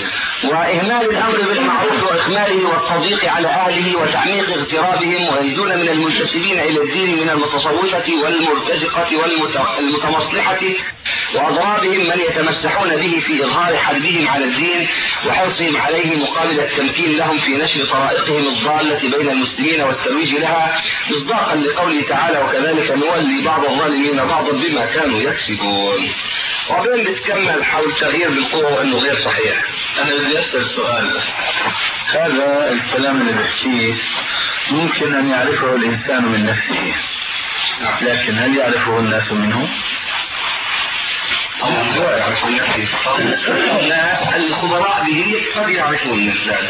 وإهمال الأمر بالمعروف وإخماله والتضييق على أهله وتعميق اغترابهم، ويجدون من المنتسبين إلى الدين من المتصوفة والمرتزقة والمتمصلحة وأضرابهم من يتمسحون به في إظهار حربهم على الدين وحرصهم عليه مقابل التمكين لهم في نشر طرائقهم الضالة بين المسلمين والترويج لها، مصداقا لقوله تعالى: وكذلك نولي بعض الظالمين بعضا بما كانوا يكسبون. وبين بتكمل حول تغيير بالقوة وأنه غير صحيح. أنا بدي أسأل سؤال. هذا الكلام اللي بحكيه ممكن أن يعرفه الإنسان من نفسه، لكن هل يعرفه الناس منه؟ لا يعرفون نفسه فقط. الناس الخبراء به قد يعرفون ذلك.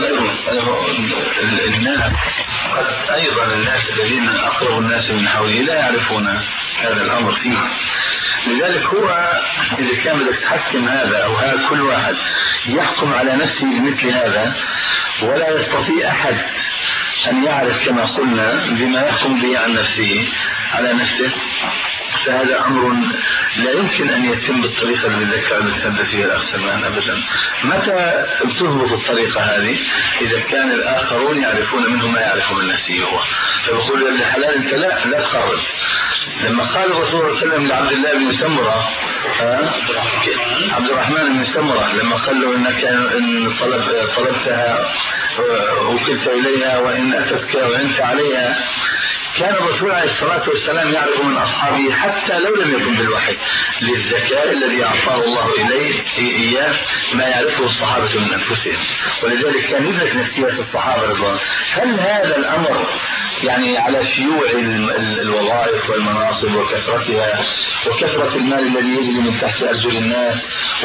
الناس قد أيضا الناس الذين أقرب الناس من حوله لا يعرفون هذا الأمر فيه. لذلك هو إذا كان بدك تحكم هذا أو هذا كل واحد يحكم على نفسه بمثل هذا، ولا يستطيع أحد أن يعرف كما قلنا بما يحكم به عن نفسه على نفسه، فهذا أمر لا يمكن أن يتم بالطريقة اللي ذكر المتحدث فيها الأخ سلمان أبدا. متى بتضبط الطريقة هذه؟ إذا كان الآخرون يعرفون منه ما يعرف من نفسه هو، فبقول يا حلال أنت لا لا تقرب. لما قال الرسول صلى الله عليه وسلم لعبد الله بن سمرة عبد الرحمن بن سمرة لما قال له إنك إن طلب طلبتها وكلت إليها وإن أتتك وأنت عليها، كان الرسول عليه الصلاة والسلام يعرف من أصحابه حتى لو لم يكن بالوحي للذكاء الذي أعطاه الله إليه إياه ما يعرفه الصحابة من أنفسهم، ولذلك كان يدرك نفسيات الصحابة رضوان. هل هذا الأمر يعني على شيوع الوظائف والمناصب وكثرتها وكثرة المال الذي يجري من تحت أرجل الناس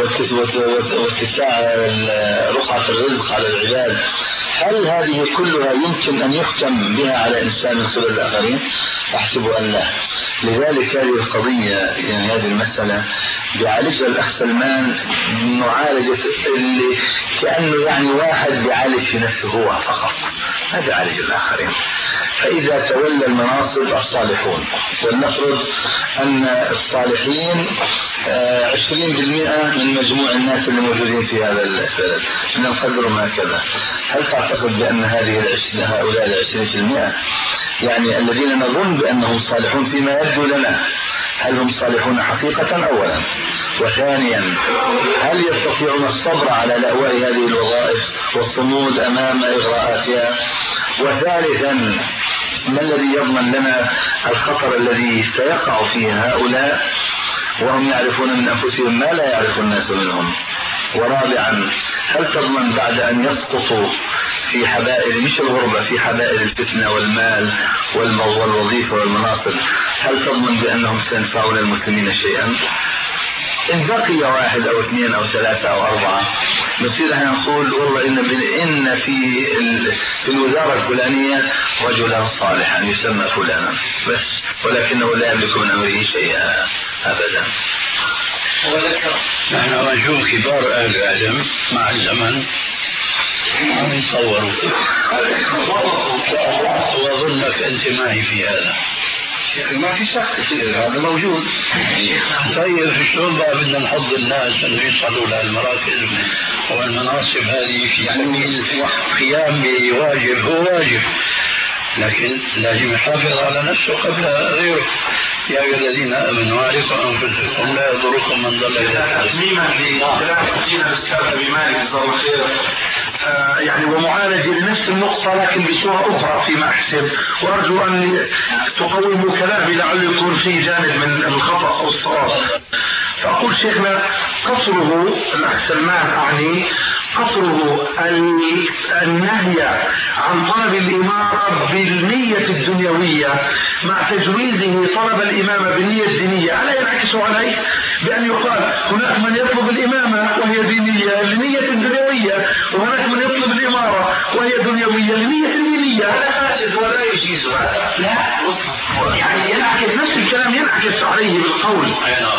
واتساع رقعة الرزق على العباد، هل هذه كلها يمكن أن يحكم بها على إنسان من قبل الآخرين؟ أحسب أن لا. لذلك هذه القضية يعني هذه المسألة بيعالجها الأخ سلمان معالجة اللي كأنه يعني واحد بيعالج في نفسه هو فقط، ما بيعالج الآخرين. فإذا تولى المناصب الصالحون، ولنفرض أن الصالحين عشرين بالمئة من مجموع الناس اللي موجودين في هذا البلد، نقدرهم هكذا، هل تعتقد بأن هذه هؤلاء العشرين بالمئة يعني الذين نظن بأنهم صالحون فيما يبدو لنا، هل هم صالحون حقيقة أولا؟ وثانيا هل يستطيعون الصبر على لأواء هذه الوظائف والصمود أمام إغراءاتها؟ وثالثا ما الذي يضمن لنا الخطر الذي سيقع فيه هؤلاء وهم يعرفون من أنفسهم ما لا يعرف الناس منهم؟ ورابعا هل تضمن بعد أن يسقطوا في حبائل مش الغربة في حبائل الفتنة والمال والوظيفة والمناصب، هل تضمن بأنهم سينفعون المسلمين شيئا؟ إن بقي واحد أو اثنين أو ثلاثة أو أربعة نصير احنا نقول والله إن, إن في, في الوزارة الفلانية رجلا صالحا يسمى فلانا بس، ولكنه لا يملك من أمره شيئا أبدا. نحن نشوف كبار أهل العلم مع الزمن هم صوروا وأظنك أنت معي في هذا. ما في شك في هذا موجود. طيب شلون بقى بدنا نحض الناس انه يصعدوا لهالمراكز والمناصب هذه في سبيل القيام بواجب هو واجب، لكن لازم يحافظ على نفسه قبل غيره. يا أيها الذين آمنوا عليكم أنفسكم لا يضركم من ضل إلى تسليما لكلام أخينا الأستاذ أبي مالك جزاه الله خير، آه يعني ومعالجة لنفس النقطة لكن بصورة أخرى فيما أحسب، وأرجو أن تقوموا كلامي لعله يكون في جانب من الخطأ أو الصواب. فأقول شيخنا قصره الأخ سلمان أعني قصره النهي عن طلب الإمارة بالنية الدنيوية مع تجويزه طلب الإمامة بالنية الدينية، ألا ينعكس عليه بأن يقال هناك من يطلب الإمامة وهي دينية لنية دنيوية، وهناك من يطلب الإمارة وهي دنيوية لنية دينية؟ هذا فاسد ولا يجيز هذا. لا يعني ينعكس نفس الكلام ينعكس عليه بالقول.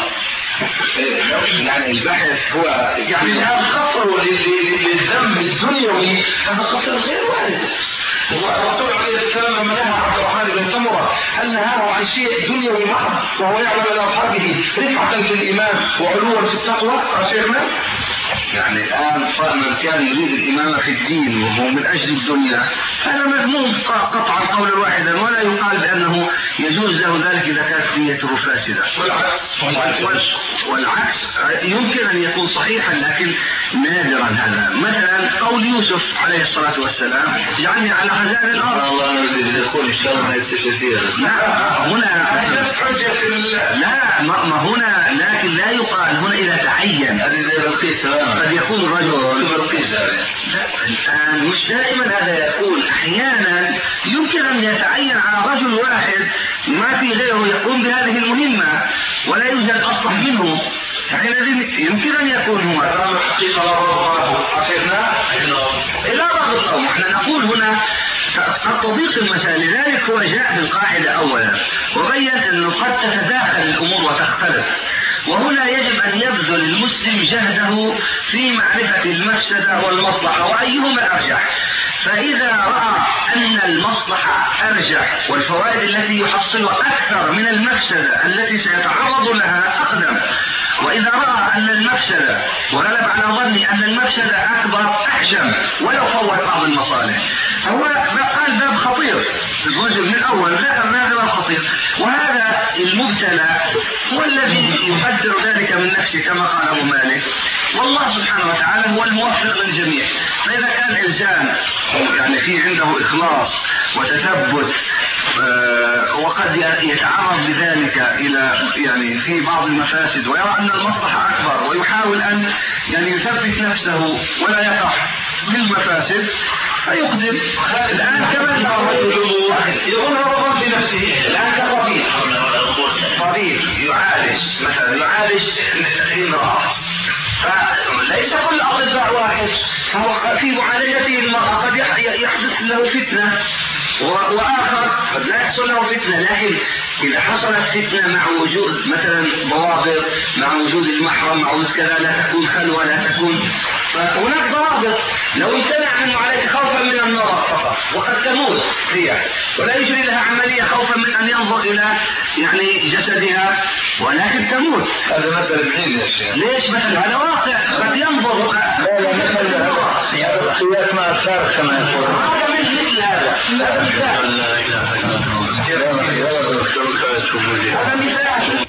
يعني البحث هو يعني الآن خطروا للذنب الدنيوي هذا قصر غير وارد. والرسول عليه السلام لما نهى عبد الرحمن بن سمرة هل نهاه عن شيء دنيوي محض وهو يعلم لأصحابه رفعة في الإيمان وعلوا في التقوى؟ شيخنا يعني الآن صار من كان يريد الإمامة في الدين وهو من أجل الدنيا هذا مذموم قطعا قولا واحدا، ولا يقال بأنه يجوز له ذلك إذا كانت نيته فاسدة. والعكس والعكس يمكن أن يكون صحيحا لكن نادرا. هذا مثلا قول يوسف عليه الصلاة والسلام اجعلني على خزائن الأرض. الله يقول إن شاء الله يستشير. لا هنا لا ما هنا لكن لا يقال هنا إذا تعين قد يكون الرجل الآن مش دائما هذا يكون، أحيانا يمكن أن يتعين على رجل واحد ما في غيره يقوم بهذه المهمة ولا يوجد أصلح منه، حينئذ يمكن أن يكون هو الحقيقة لا رغبة أخذنا لا رغبة. نحن نقول هنا قد تضيق المسائل، لذلك هو جاء بالقاعدة أولا وبين أنه قد تتداخل الأمور وتختلف، وهنا يجب أن يبذل المسلم جهده في معرفة المفسدة والمصلحة وأيهما أرجح. فإذا رأى أن المصلحة أرجح والفوائد التي يحصلها أكثر من المفسدة التي سيتعرض لها أقدم، وإذا رأى أن المفسدة وغلب على ظني أن المفسدة أكبر أحجم ولو فوت بعض المصالح. هو قال باب خطير الرجل من أول ذكر هذا خطير، وهذا المبتلى هو الذي يقدر ذلك من نفسه كما قال أبو مالك، والله سبحانه وتعالى هو الموفق للجميع. فإذا كان إنسان يعني في عنده إخلاص وتثبت آه وقد يتعرض بذلك إلى يعني في بعض المفاسد ويرى أن المصلحة أكبر ويحاول أن يعني يثبت نفسه ولا يقع بالمفاسد فيقدم. الآن كما يقول رغبا في نفسه الآن كطبيب طبيب يعالج مثلا يعالج امرأة، فليس كل الأطباء واحد، فهو في معالجته المرأة قد يحدث له فتنة وآخر قد لا يحصل له فتنة، لكن إذا حصلت فتنة مع وجود مثلا ضوابط مع وجود المحرم مع وجود كذا لا تكون خلوة لا تكون، فهناك ضوابط. لو امتنع منه عليك خوفا من النار فقط وقد تموت هي ولا يجري لها عملية خوفا من أن ينظر إلى يعني جسدها ولكن تموت. هذا مثل بعيد يا شيخ. ليش مثل هذا واقع قد ينظر. لا لا مثل قياس مع الفارق كما يقول. هذا من مثل هذا لا مثال. لا إله إلا الله. هذا مثال.